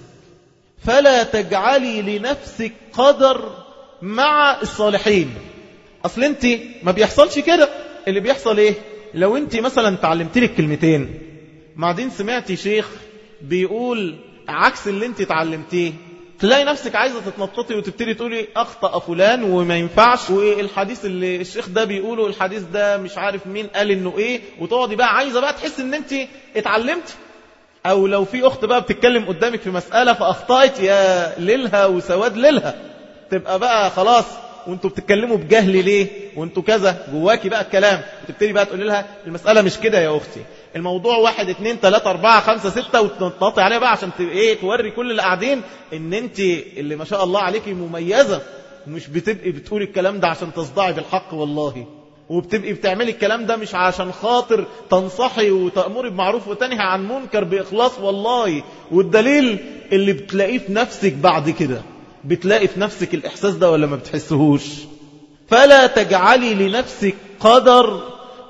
S1: فلا تجعلي لنفسك قدر مع الصالحين. أصل أنت ما بيحصلش كده، اللي بيحصل إيه؟ لو أنت مثلا تعلمتي لك كلمتين بعدين سمعتي شيخ بيقول عكس اللي أنت تعلمتيه، تلاقي نفسك عايزة تتنططي وتبتدي تقولي أخطأ فلان وما ينفعش، والحديث اللي الشيخ ده بيقوله الحديث ده مش عارف مين قال إنه إيه، وتقعدي بقى عايزة بقى تحس إن أنت اتعلمتي. أو لو في أخت بقى بتتكلم قدامك في مسألة فأخطأت، يا ليلها وسواد ليلها، تبقى بقى خلاص وانتوا بتتكلموا بجهل ليه وانتوا كذا، جواكي بقى الكلام، وتبتدي بقى تقولي لها المسألة مش كده يا أختي، الموضوع 1 2 3 4 5 6، وتنططي عليها بقى عشان توري كل اللي قاعدين ان انت اللي ما شاء الله عليكي مميزة، مش بتبقي بتقولي الكلام ده عشان تصدعي بالحق والله، وبتبقي بتعملي الكلام ده مش عشان خاطر تنصحي وتأمري بمعروف وتنهي عن منكر بإخلاص والله. والدليل اللي بتلاقيه في نفسك بعد كده، بتلاقي في نفسك الإحساس ده ولا ما بتحسهوش؟ فلا تجعلي لنفسك قدر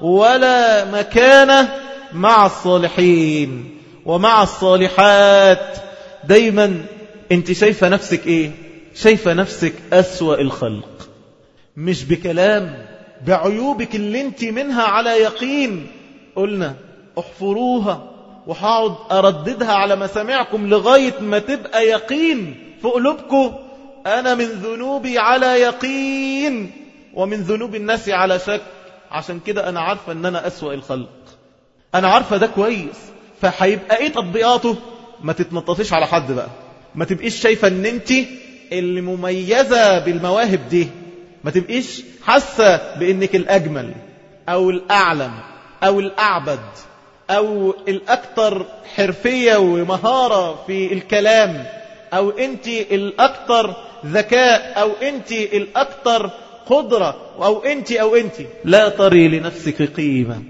S1: ولا مكانة مع الصالحين ومع الصالحات. دايما انت شايفة نفسك ايه؟ شايفة نفسك أسوأ الخلق، مش بكلام، بعيوبك اللي انت منها على يقين. قلنا احفروها، وهقعد أرددها على مسامعكم لغاية ما تبقى يقين في قلوبكم. أنا من ذنوبي على يقين ومن ذنوب الناس على شك، عشان كده أنا عارفة أن أنا أسوأ الخلق، أنا عارفة ده كويس. فهيبقى إيه تطبيقاته؟ ما تتنططيش على حد بقى، ما تبقيش شايفة أن أنت اللي مميزة بالمواهب دي، ما تبقيش حاسة بأنك الأجمل أو الأعلم أو الأعبد أو الأكثر حرفية ومهارة في الكلام، أو أنت الأكثر ذكاء، أو أنت الأكثر قدرة، أو أنت لا تري لنفسك قيمة.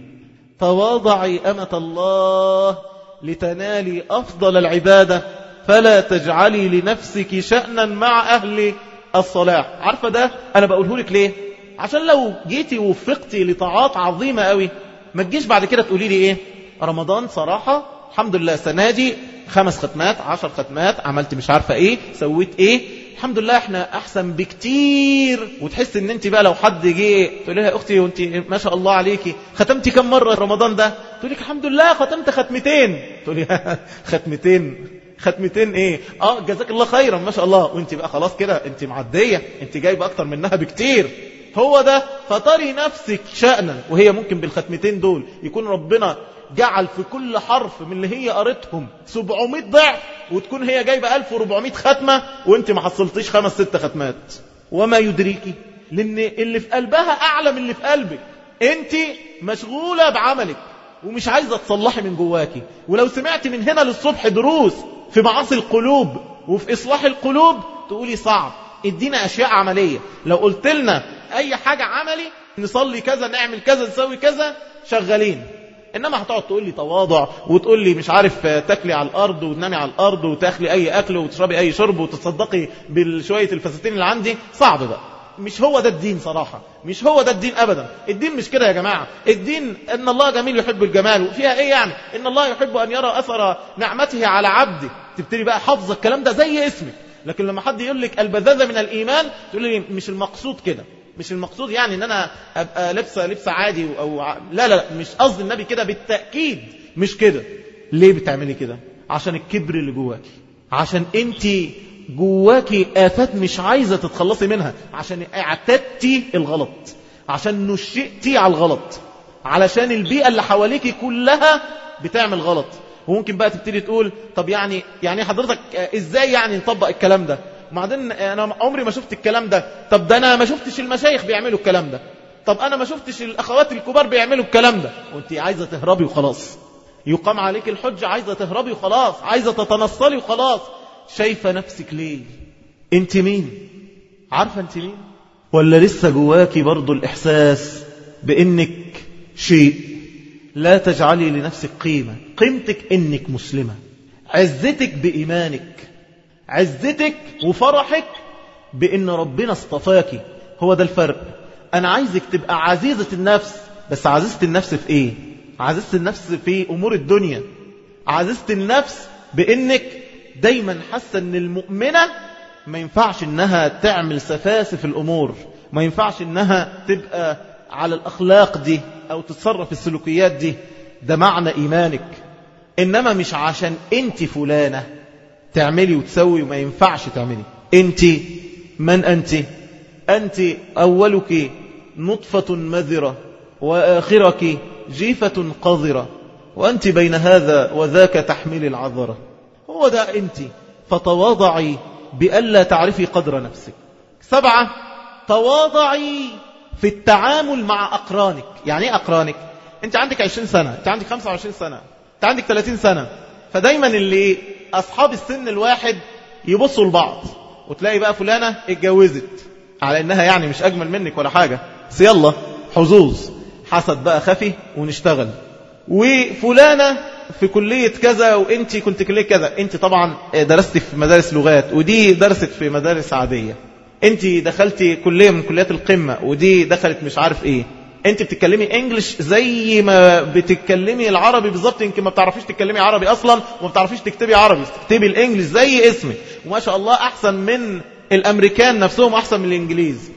S1: تواضعي أمة الله لتنالي أفضل العبادة، فلا تجعلي لنفسك شأنا مع أهل الصلاح. عارفة ده أنا بقوله لك ليه؟ عشان لو جيتي وفقتي لطاعات عظيمة قوي، ما تجيش بعد كده تقولي لي إيه؟ رمضان صراحة الحمد لله السنة دي 5 ختمات 10 ختمات، عملت مش عارفة إيه، سويت إيه، الحمد لله احنا أحسن بكتير. وتحس ان انت بقى لو حد جه تقول لها يا أختي وانت ما شاء الله عليكي ختمتي كم مرة رمضان ده؟ تقول لك الحمد لله ختمت 2 ختمتين. تقول لي 2 ختمتين ايه؟ جزاك الله خيرا ما شاء الله. وانت بقى خلاص كده انت معدية، انت جايبة اكتر منها بكتير. هو ده، فتري نفسك شأنا، وهي ممكن بالختمتين دول يكون ربنا جعل في كل حرف من اللي هي قرتهم 700 ضعف، وتكون هي جايبة 1400 ختمة وانت ما حصلتيش 5 6 ختمات. وما يدريكي، لان اللي في قلبها اعلى من اللي في قلبك. انت مشغولة بعملك ومش عايزة تصلحي من جواكي. ولو سمعتي من هنا للصبح دروس في معاصي القلوب وفي إصلاح القلوب تقولي صعب، ادينا أشياء عملية. لو قلت لنا أي حاجة عملي، نصلي كذا نعمل كذا نسوي كذا، شغالين. إنما هتقعد تقول لي تواضع، وتقول لي مش عارف تاكلي على الأرض وتنامي على الأرض وتاكلي أي أكل وتشربي أي شرب وتصدقي بالشوية الفساتين اللي عندي، صعب بقى. مش هو ده الدين صراحة، مش هو ده الدين أبدا. الدين مش كده يا جماعة. الدين إن الله جميل يحب الجمال، وفيها إيه يعني؟ إن الله يحب أن يرى أثر نعمته على عبده. تبتدي بقى حفظ الكلام ده زي اسمك. لكن لما حد يقول لك البذاذة من الإيمان، تقول لي مش المقصود كده، مش المقصود يعني إن أنا أبقى لبسة عادي أو لا مش قصد النبي كده بالتأكيد، مش كده. ليه بتعملي كده؟ عشان الكبر اللي جواكي، عشان أنت جواكي آفات مش عايزة تتخلصي منها، عشان اعتدتي الغلط، عشان نشئتي على الغلط، علشان البيئة اللي حواليكي كلها بتعمل غلط. وممكن بقى تبتدي تقول طب يعني حضرتك ازاي يعني نطبق الكلام ده؟ وبعدين انا عمري ما شفت الكلام ده. طب ده انا ما شفتش المشايخ بيعملوا الكلام ده. طب انا ما شفتش الاخوات الكبار بيعملوا الكلام ده. وانت عايزة تهربي وخلاص، يقام عليك الحج، عايزة تهربي وخلاص، عايزة تتنصلي وخلاص. شايفة نفسك ليه؟ انت مين؟ عارفة انت مين؟ ولا لسه جواكي برضو الإحساس بأنك شيء؟ لا تجعلي لنفسك قيمة. قيمتك أنك مسلمة، عزتك بإيمانك، عزتك وفرحك بأن ربنا اصطفاكي. هو ده الفرق. أنا عايزك تبقى عزيزة النفس، بس عزيزة النفس في إيه؟ عزيزة النفس في أمور الدنيا. عزيزة النفس بأنك دايما حاسة أن المؤمنة ما ينفعش أنها تعمل سفاسف الأمور، ما ينفعش أنها تبقى على الأخلاق دي أو تتصرف السلوكيات دي. ده معنى إيمانك. إنما مش عشان أنت فلانة تعملي وتسوي وما ينفعش تعملي. أنت من أنت؟ أنت أولك نطفة مذرة وآخرك جيفة قذرة، وأنت بين هذا وذاك تحمل العذرة. هو ده أنت. فتواضعي بألا تعرفي قدر نفسك. 7، تواضعي في التعامل مع أقرانك. يعني إيه أقرانك؟ أنت عندك 20 سنة، أنت عندك 25 سنة، أنت عندك 30 سنة. فدايما اللي أصحاب السن الواحد يبصوا لبعض، وتلاقي بقى فلانة اتجوزت على إنها يعني مش أجمل منك ولا حاجة، بس يلا حظوظ، حسد بقى خفي ونشتغل. وفلانة في كلية كذا وانت كنت كلية كذا، انت طبعا درست في مدارس لغات ودي درست في مدارس عادية، انت دخلتي كلية من كليات القمة ودي دخلت مش عارف ايه، انت بتتكلمي انجلش زي ما بتتكلمي العربي بالظبط، يمكن ما بتعرفيش تتكلمي عربي اصلا وما بتعرفيش تكتبي عربي، تكتبي الانجلش زي اسمك، وما شاء الله احسن من الامريكان نفسهم، احسن من الانجليز،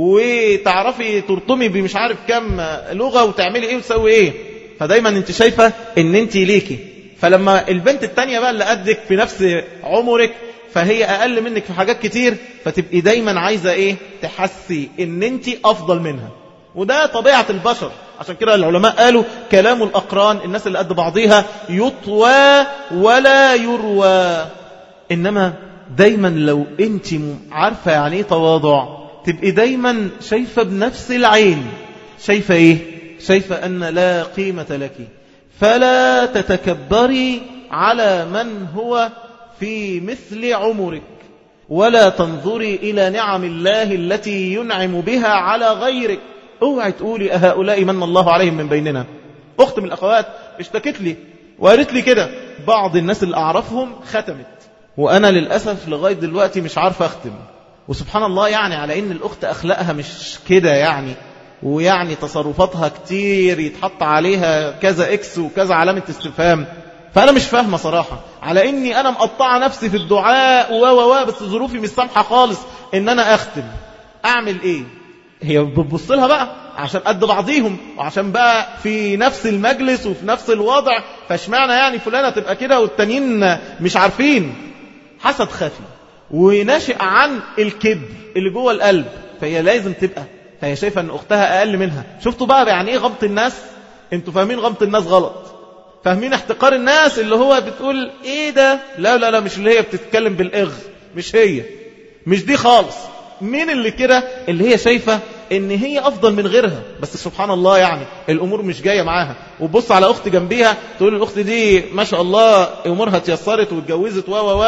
S1: وتعرفي ترطمي بمش عارف كم لغة وتعملي ايه وتسوي ايه. فدايما انت شايفة ان انت ليكي. فلما البنت التانية بقى اللي قدك في نفس عمرك فهي اقل منك في حاجات كتير، فتبقي دايما عايزة ايه؟ تحسي ان انت افضل منها. وده طبيعة البشر. عشان كده العلماء قالوا كلام الأقران، الناس اللي قد بعضيها يطوى ولا يروى. إنما دايما لو انت عارفة يعني ايه تواضع، تبقي دايما شايفة بنفس العين. شايفة ايه؟ شايفة أن لا قيمة لك، فلا تتكبري على من هو في مثل عمرك، ولا تنظري إلى نعم الله التي ينعم بها على غيرك. اوعي تقولي أهؤلاء من الله عليهم من بيننا. أخت من الأخوات اشتكت لي وقالت لي كده، بعض الناس اللي أعرفهم ختمت وأنا للأسف لغاية دلوقتي مش عارفة أختم. وسبحان الله يعني على إن الأخت أخلاقها مش كده يعني، ويعني تصرفاتها كتير يتحط عليها كذا إكس وكذا علامة استفهام. فأنا مش فاهمة صراحة، على إني أنا مقطعة نفسي في الدعاء بس ظروفي مش سامحة خالص إن أنا أختم. أعمل إيه؟ هي بتبص لها بقى عشان قد بعضيهم وعشان بقى في نفس المجلس وفي نفس الوضع، فاشمعنى يعني فلانة تبقى كده والتانيين مش عارفين. حسد خفي وناشئ عن الكبر اللي جوه القلب، فهي لازم تبقى، فهي شايفة ان اختها اقل منها. شفتوا بقى يعني ايه غمط الناس؟ انتوا فاهمين غمط الناس غلط، فاهمين احتقار الناس اللي هو بتقول ايه ده، لا مش اللي هي بتتكلم بالاغ، مش هي، مش دي خالص. مين اللي كده؟ اللي هي شايفة ان هي افضل من غيرها، بس سبحان الله يعني الامور مش جاية معاها. وبص على اخت جنبيها تقول الاخت دي ما شاء الله امورها اتيسرت واتجوزت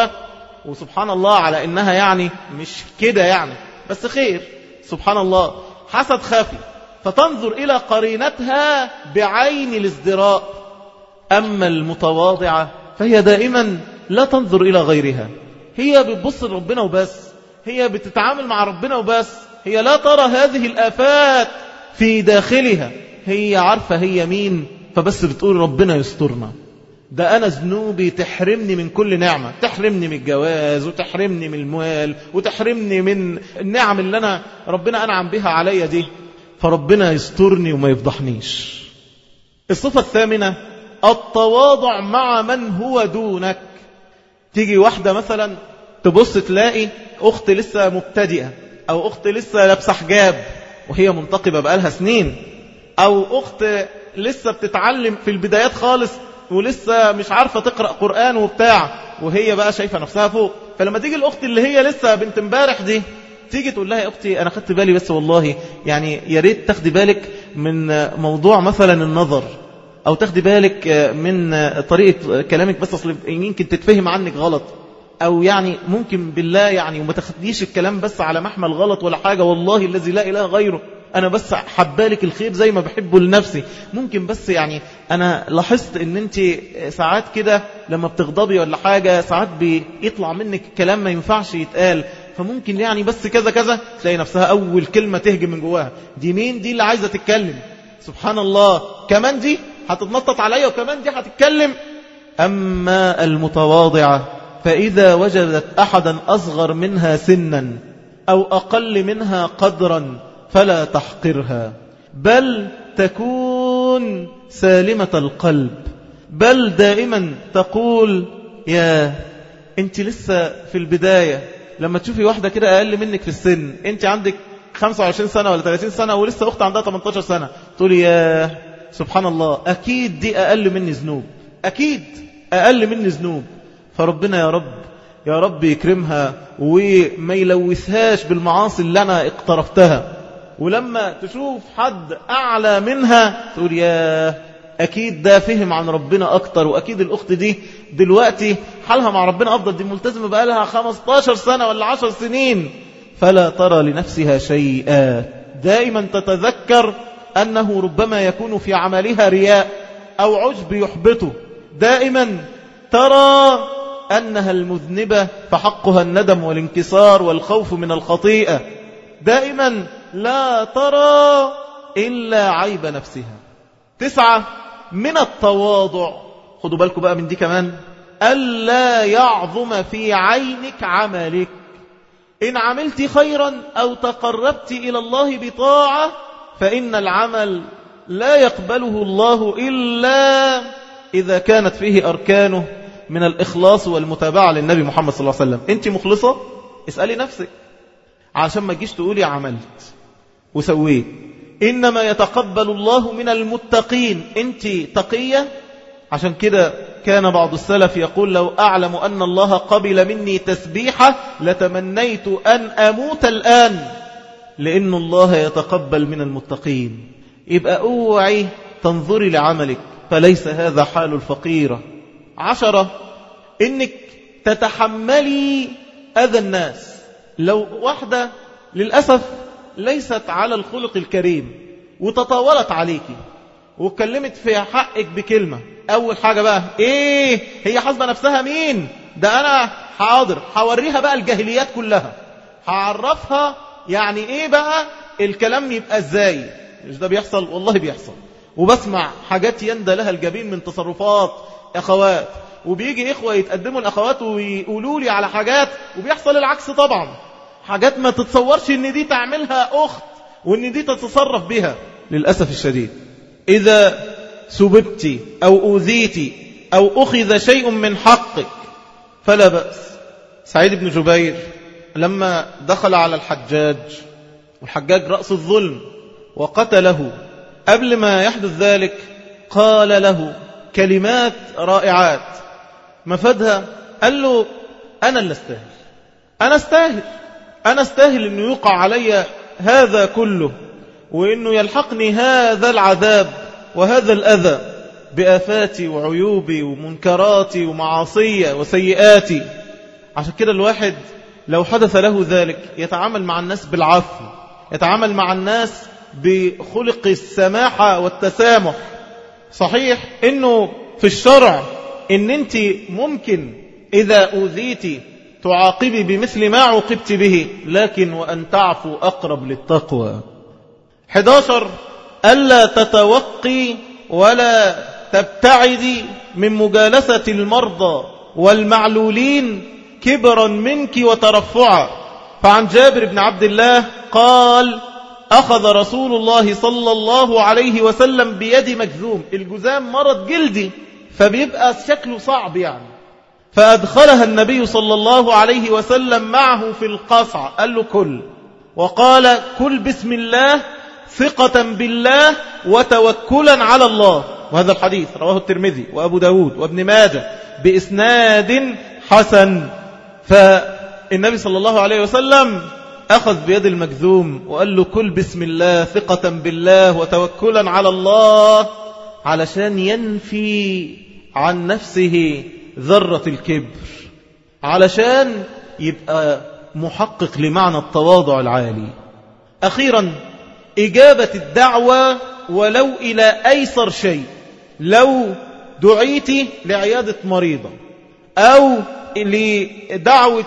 S1: وسبحان الله على انها يعني مش كده يعني، بس خير سبحان الله. حسد خافي، فتنظر إلى قرينتها بعين الازدراء. أما المتواضعة فهي دائما لا تنظر إلى غيرها، هي بتبص لربنا وبس، هي بتتعامل مع ربنا وبس، هي لا ترى هذه الآفات في داخلها. هي عارفة هي مين، فبس بتقول ربنا يسترنا. ده أنا ذنوبي تحرمني من كل نعمة، تحرمني من الجواز وتحرمني من المال وتحرمني من النعم اللي أنا ربنا أنعم بها عليا دي، فربنا يسترني وما يفضحنيش. الصفة الثامنة التواضع مع من هو دونك. تيجي واحدة مثلا تبص تلاقي أخت لسه مبتدئة، أو أخت لسه لابسة حجاب وهي منتقبة بقالها سنين، أو أخت لسه بتتعلم في البدايات خالص ولسه مش عارفة تقرأ قرآن وبتاع، وهي بقى شايفة نفسها فوق. فلما تيجي الأخت اللي هي لسه بنت امبارح دي تيجي تقول لها يا أختي أنا خدت بالي بس والله يعني يا ريت تاخدي بالك من موضوع مثلا النظر، أو تاخدي بالك من طريقة كلامك بس أصل يمكن تتفهم عنك غلط. أو يعني ممكن بالله يعني وما تاخديش الكلام بس على محمل غلط ولا حاجة، والله الذي لا إله غيره أنا بس حبالك الخير زي ما بحبه لنفسي. ممكن بس يعني أنا لاحظت أن أنت ساعات كده لما بتغضبي ولا حاجة ساعات بيطلع منك كلام ما ينفعش يتقال، فممكن يعني بس كذا كذا، تلاقي نفسها أول كلمة تهجم من جواها، دي مين دي اللي عايزة تتكلم؟ سبحان الله، كمان دي هتتنطط عليا وكمان دي هتتكلم. أما المتواضعة فإذا وجدت أحدا أصغر منها سنا أو أقل منها قدرا فلا تحقرها، بل تكون سالمة القلب، بل دائما تقول يا أنت لسه في البداية. لما تشوفي واحدة كده أقل منك في السن، أنت عندك 25 سنة ولا 30 سنة ولسه أخت عندها 18 سنة، تقولي يا سبحان الله أكيد دي أقل مني ذنوب، أكيد أقل مني ذنوب. فربنا يا رب يكرمها وما يلوثهاش بالمعاصي اللي أنا اقترفتها. ولما تشوف حد أعلى منها تقول يا أكيد ده فهم عن ربنا أكتر، وأكيد الأخت دي دلوقتي حالها مع ربنا أفضل، دي ملتزمة بقى لها 15 سنة ولا 10 سنين. فلا ترى لنفسها شيئا، دائما تتذكر أنه ربما يكون في عملها رياء أو عجب يحبطه، دائما ترى أنها المذنبة فحقها الندم والانكسار والخوف من الخطيئة، دائما لا ترى إلا عيب نفسها. 9 من التواضع، خدوا بالكم بقى من دي كمان، ألا يعظم في عينك عملك. إن عملت خيرا أو تقربت إلى الله بطاعة فإن العمل لا يقبله الله إلا إذا كانت فيه أركانه من الإخلاص والمتابعة للنبي محمد صلى الله عليه وسلم. أنت مخلصة؟ اسألي نفسك عشان ما تجيش تقولي عملت وسويت. إنما يتقبل الله من المتقين. أنت تقية، عشان كده كان بعض السلف يقول لو أعلم أن الله قبل مني تسبيحة لتمنيت أن أموت الآن، لأن الله يتقبل من المتقين. يبقى اوعي تنظري لعملك، فليس هذا حال الفقيرة. 10 إنك تتحملي أذى الناس. لو واحدة للأسف ليست على الخلق الكريم وتطاولت عليكي واتكلمت في حقك بكلمة، أول حاجة بقى إيه؟ هي حاسبة نفسها مين؟ ده أنا حاضر هوريها بقى الجاهليات كلها، هعرفها يعني إيه بقى الكلام يبقى إزاي. مش ده بيحصل؟ والله بيحصل، وبسمع حاجات يندى لها الجبين من تصرفات أخوات، وبيجي إخوة يتقدموا الأخوات ويقولوا لي على حاجات وبيحصل العكس طبعا، حاجات ما تتصورش إن دي تعملها أخت وإن دي تتصرف بها. للأسف الشديد إذا سببت أو أوذيت أو أخذ شيء من حقك فلا بأس. سعيد بن جبير لما دخل على الحجاج، والحجاج رأس الظلم وقتله، قبل ما يحدث ذلك قال له كلمات رائعات، مفادها قال له أنا اللي استاهل، أنا استاهل أنه يوقع علي هذا كله، وأنه يلحقني هذا العذاب وهذا الأذى بآفاتي وعيوبي ومنكراتي ومعاصي وسيئاتي. عشان كده الواحد لو حدث له ذلك يتعامل مع الناس بالعفو، يتعامل مع الناس بخلق السماحة والتسامح. صحيح أنه في الشرع أن أنت ممكن إذا أوذيتي تعاقبي بمثل ما عوقبت به، لكن وأن تعفو أقرب للتقوى. 11 ألا تتوقي ولا تبتعدي من مجالسة المرضى والمعلولين كبرا منك وترفعا. فعن جابر بن عبد الله قال أخذ رسول الله صلى الله عليه وسلم بيد مجذوم. الجذام مرض جلدي فبيبقى شكله صعب يعني، فأدخلها النبي صلى الله عليه وسلم معه في القصع، قال له كل، وقال كل بسم الله ثقة بالله وتوكلا على الله. وهذا الحديث رواه الترمذي وأبو داود وابن ماجه بإسناد حسن. فالنبي صلى الله عليه وسلم أخذ بيد المجذوم وقال له كل بسم الله ثقة بالله وتوكلا على الله، علشان ينفي عن نفسه ذرة الكبر. علشان يبقى محقق لمعنى التواضع العالي. أخيرا إجابة الدعوة ولو إلى أيسر شيء. لو دعيت لعيادة مريضة أو لدعوة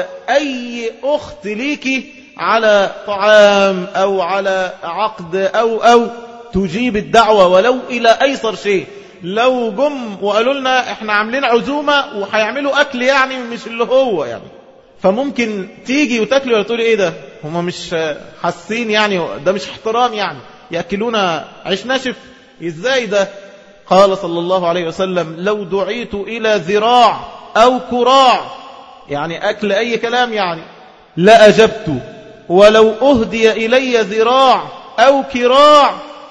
S1: أي أخت ليكي على طعام أو على عقد أو تجيب الدعوة ولو إلى أيسر شيء. لو جم وقالوا لنا احنا عاملين عزومة وهيعملوا أكل يعني مش اللي هو يعني، فممكن تيجي وتاكلي ولا تقولي ايه ده، هما مش حاسين يعني، ده مش احترام يعني، يأكلونا عيش ناشف ازاي ده؟ قال صلى الله عليه وسلم لو دعيت إلى ذراع أو كراع، يعني أكل أي كلام يعني، لأجبت، ولو أهدي إلي ذراع أو كراع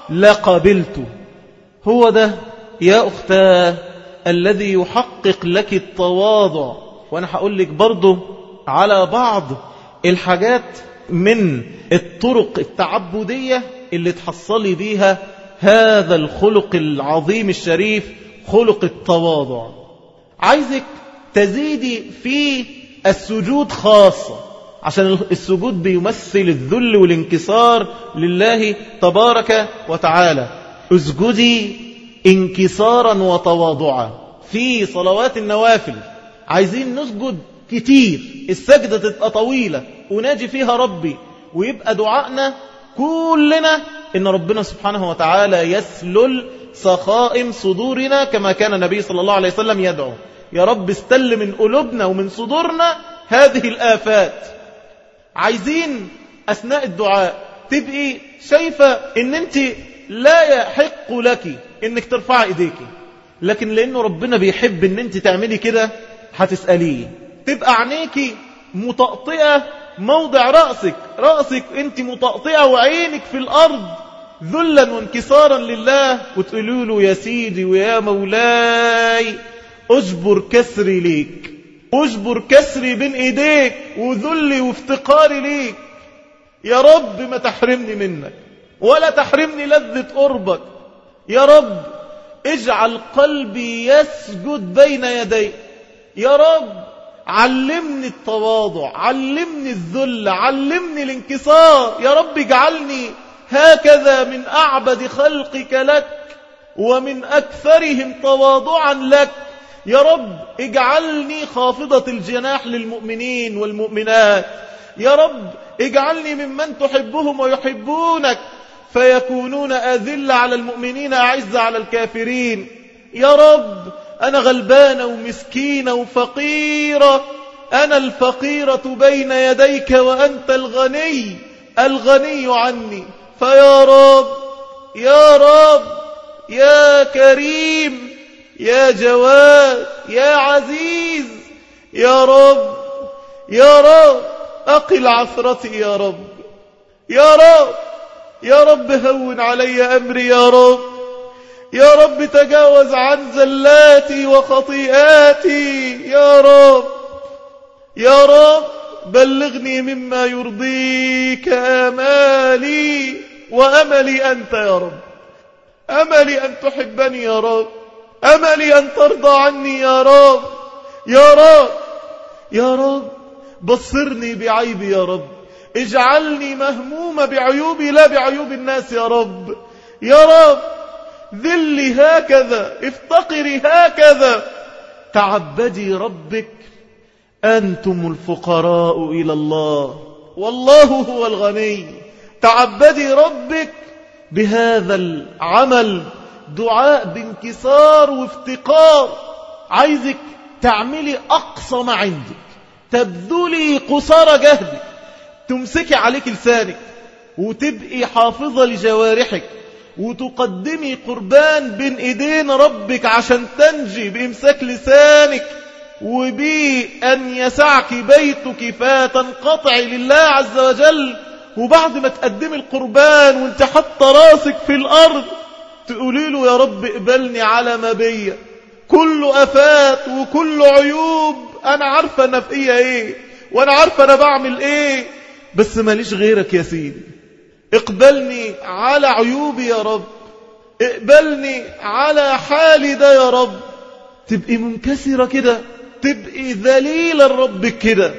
S1: لقبلت. هو ده يا أختاه الذي يحقق لك التواضع. وأنا هقول لك برضو على بعض الحاجات من الطرق التعبدية اللي تحصلي بيها هذا الخلق العظيم الشريف، خلق التواضع. عايزك تزيدي في السجود خاصة، عشان السجود بيمثل الذل والانكسار لله تبارك وتعالى. اسجدي انكسارا وتواضعا في صلوات النوافل. عايزين نسجد كتير، السجدة تبقى طويلة وناجي فيها ربي، ويبقى دعائنا كلنا إن ربنا سبحانه وتعالى يسلل سخائم صدورنا كما كان النبي صلى الله عليه وسلم يدعو. يا رب استل من قلوبنا ومن صدورنا هذه الآفات. عايزين أثناء الدعاء تبقي شايفة إن أنت لا يحق لك إنك ترفع إيديك، لكن لأنه ربنا بيحب إن أنت تعملي كده هتسأليه. تبقى عينيك متقطئة موضع رأسك أنت متقطئة وعينك في الأرض ذلا وانكسارا لله، وتقولوا له يا سيدي ويا مولاي أجبر كسري ليك، أجبر كسري بين إيديك وذلي وافتقاري ليك. يا رب ما تحرمني منك ولا تحرمني لذة قربك. يا رب اجعل قلبي يسجد بين يديك. يا رب علمني التواضع، علمني الذل، علمني الانكسار. يا رب اجعلني هكذا من أعبد خلقك لك ومن أكثرهم تواضعا لك. يا رب اجعلني خافضة الجناح للمؤمنين والمؤمنات. يا رب اجعلني ممن تحبهم ويحبونك فيكونون أذل على المؤمنين أعز على الكافرين. يا رب أنا غلبانة ومسكينة وفقيرة، أنا الفقيرة بين يديك وأنت الغني عني. فيا رب يا رب يا كريم يا جواد يا عزيز، يا رب يا رب أقل عثرتي، يا رب يا رب يا رب هون علي أمري، يا رب يا رب تجاوز عن زلاتي وخطيئاتي، يا رب يا رب بلغني مما يرضيك آمالي وأملي أنت يا رب. أملي أن تحبني يا رب، أملي أن ترضى عني يا رب. يا رب يا رب بصرني بعيبي يا رب، اجعلني مهمومة بعيوبي لا بعيوب الناس يا رب. يا رب ذلي هكذا، افتقري هكذا. تعبدي ربك، أنتم الفقراء إلى الله والله هو الغني. تعبدي ربك بهذا العمل، دعاء بانكسار وافتقار. عايزك تعملي أقصى ما عندك، تبذلي قصارى جهدك، تمسكي عليك لسانك وتبقي حافظة لجوارحك، وتقدمي قربان بين ايدين ربك عشان تنجي بإمساك لسانك وبأن يسعك بيتك فتنقطعي لله عز وجل. وبعد ما تقدمي القربان وانت حاطه راسك في الأرض تقولي له يا رب اقبلني على ما بيا، كل أفات وكل عيوب أنا عارفة أنا في ايه وأنا عارفة أنا بعمل ايه، بس ماليش غيرك يا سيدي. اقبلني على عيوبي يا رب، اقبلني على حالي ده يا رب. تبقي منكسرة كده تبقي ذليلة لربك كده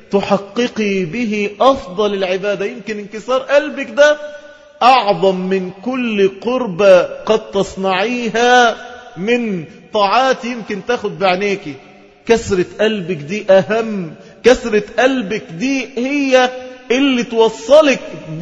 S1: تحققي به أفضل العبادة. يمكن انكسار قلبك ده أعظم من كل قربة قد تصنعيها من طاعات يمكن تاخد بعينيكي. كسرة قلبك دي أهم، كسرة قلبك دي هي اللي توصلك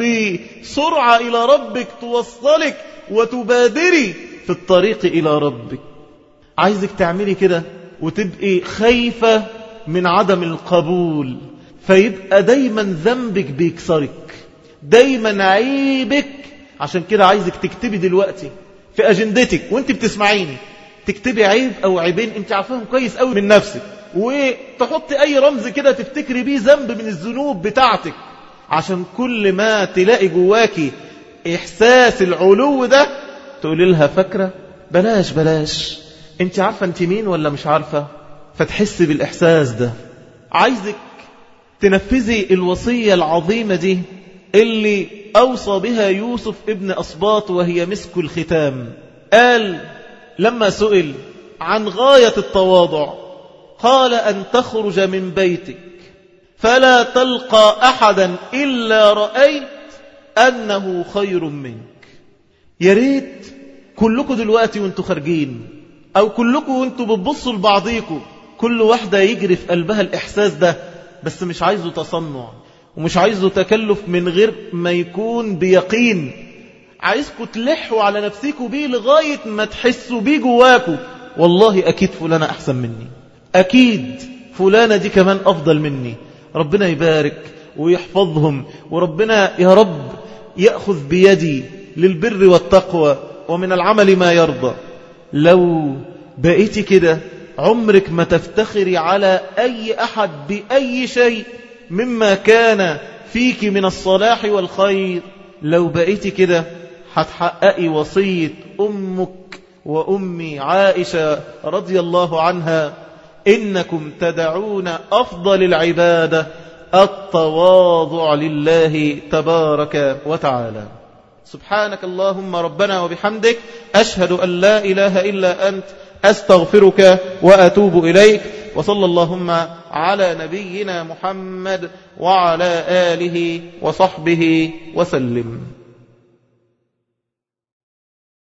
S1: بسرعة إلى ربك، توصلك وتبادري في الطريق إلى ربك. عايزك تعملي كده وتبقي خايفة من عدم القبول، فيبقى دايما ذنبك بيكسرك، دايما عيبك. عشان كده عايزك تكتبي دلوقتي في أجندتك وانت بتسمعيني، تكتبي عيب أو عيبين انت عارفاهم كويس قوي من نفسك، وتحطي أي رمز كده تفتكري بيه ذنب من الذنوب بتاعتك، عشان كل ما تلاقي جواكي إحساس العلو ده تقولي لها فاكرة بلاش انت عارفة انت مين ولا مش عارفة، فتحسي بالإحساس ده. عايزك تنفذي الوصية العظيمة دي اللي أوصى بها يوسف ابن أصباط، وهي مسك الختام. قال لما سئل عن غاية التواضع قال أن تخرج من بيتك فلا تلقى أحدا إلا رأيت أنه خير منك. يا ريت كلكم دلوقتي وانتوا خارجين، أو كلكم وانتوا بتبصوا لبعضيكم، كل واحدة يجري في قلبها الإحساس ده، بس مش عايزه تصنع ومش عايزه تكلف من غير ما يكون بيقين. عايزكم تلحوا على نفسكم بيه لغاية ما تحسوا بيه جواكم، والله أكيد فلانة أحسن مني، أكيد فلانة دي كمان أفضل مني. ربنا يبارك ويحفظهم، وربنا يا رب يأخذ بيدي للبر والتقوى ومن العمل ما يرضى. لو بقيتي كده عمرك ما تفتخري على أي أحد بأي شيء مما كان فيك من الصلاح والخير. لو بقيتي كده هتحققي وصية أمك وأمي عائشة رضي الله عنها: إنكم تدعون أفضل العبادة التواضع لله تبارك وتعالى. سبحانك اللهم ربنا وبحمدك، أشهد أن لا إله إلا أنت، أستغفرك وأتوب إليك. وصلى اللهم على نبينا محمد وعلى آله وصحبه وسلم.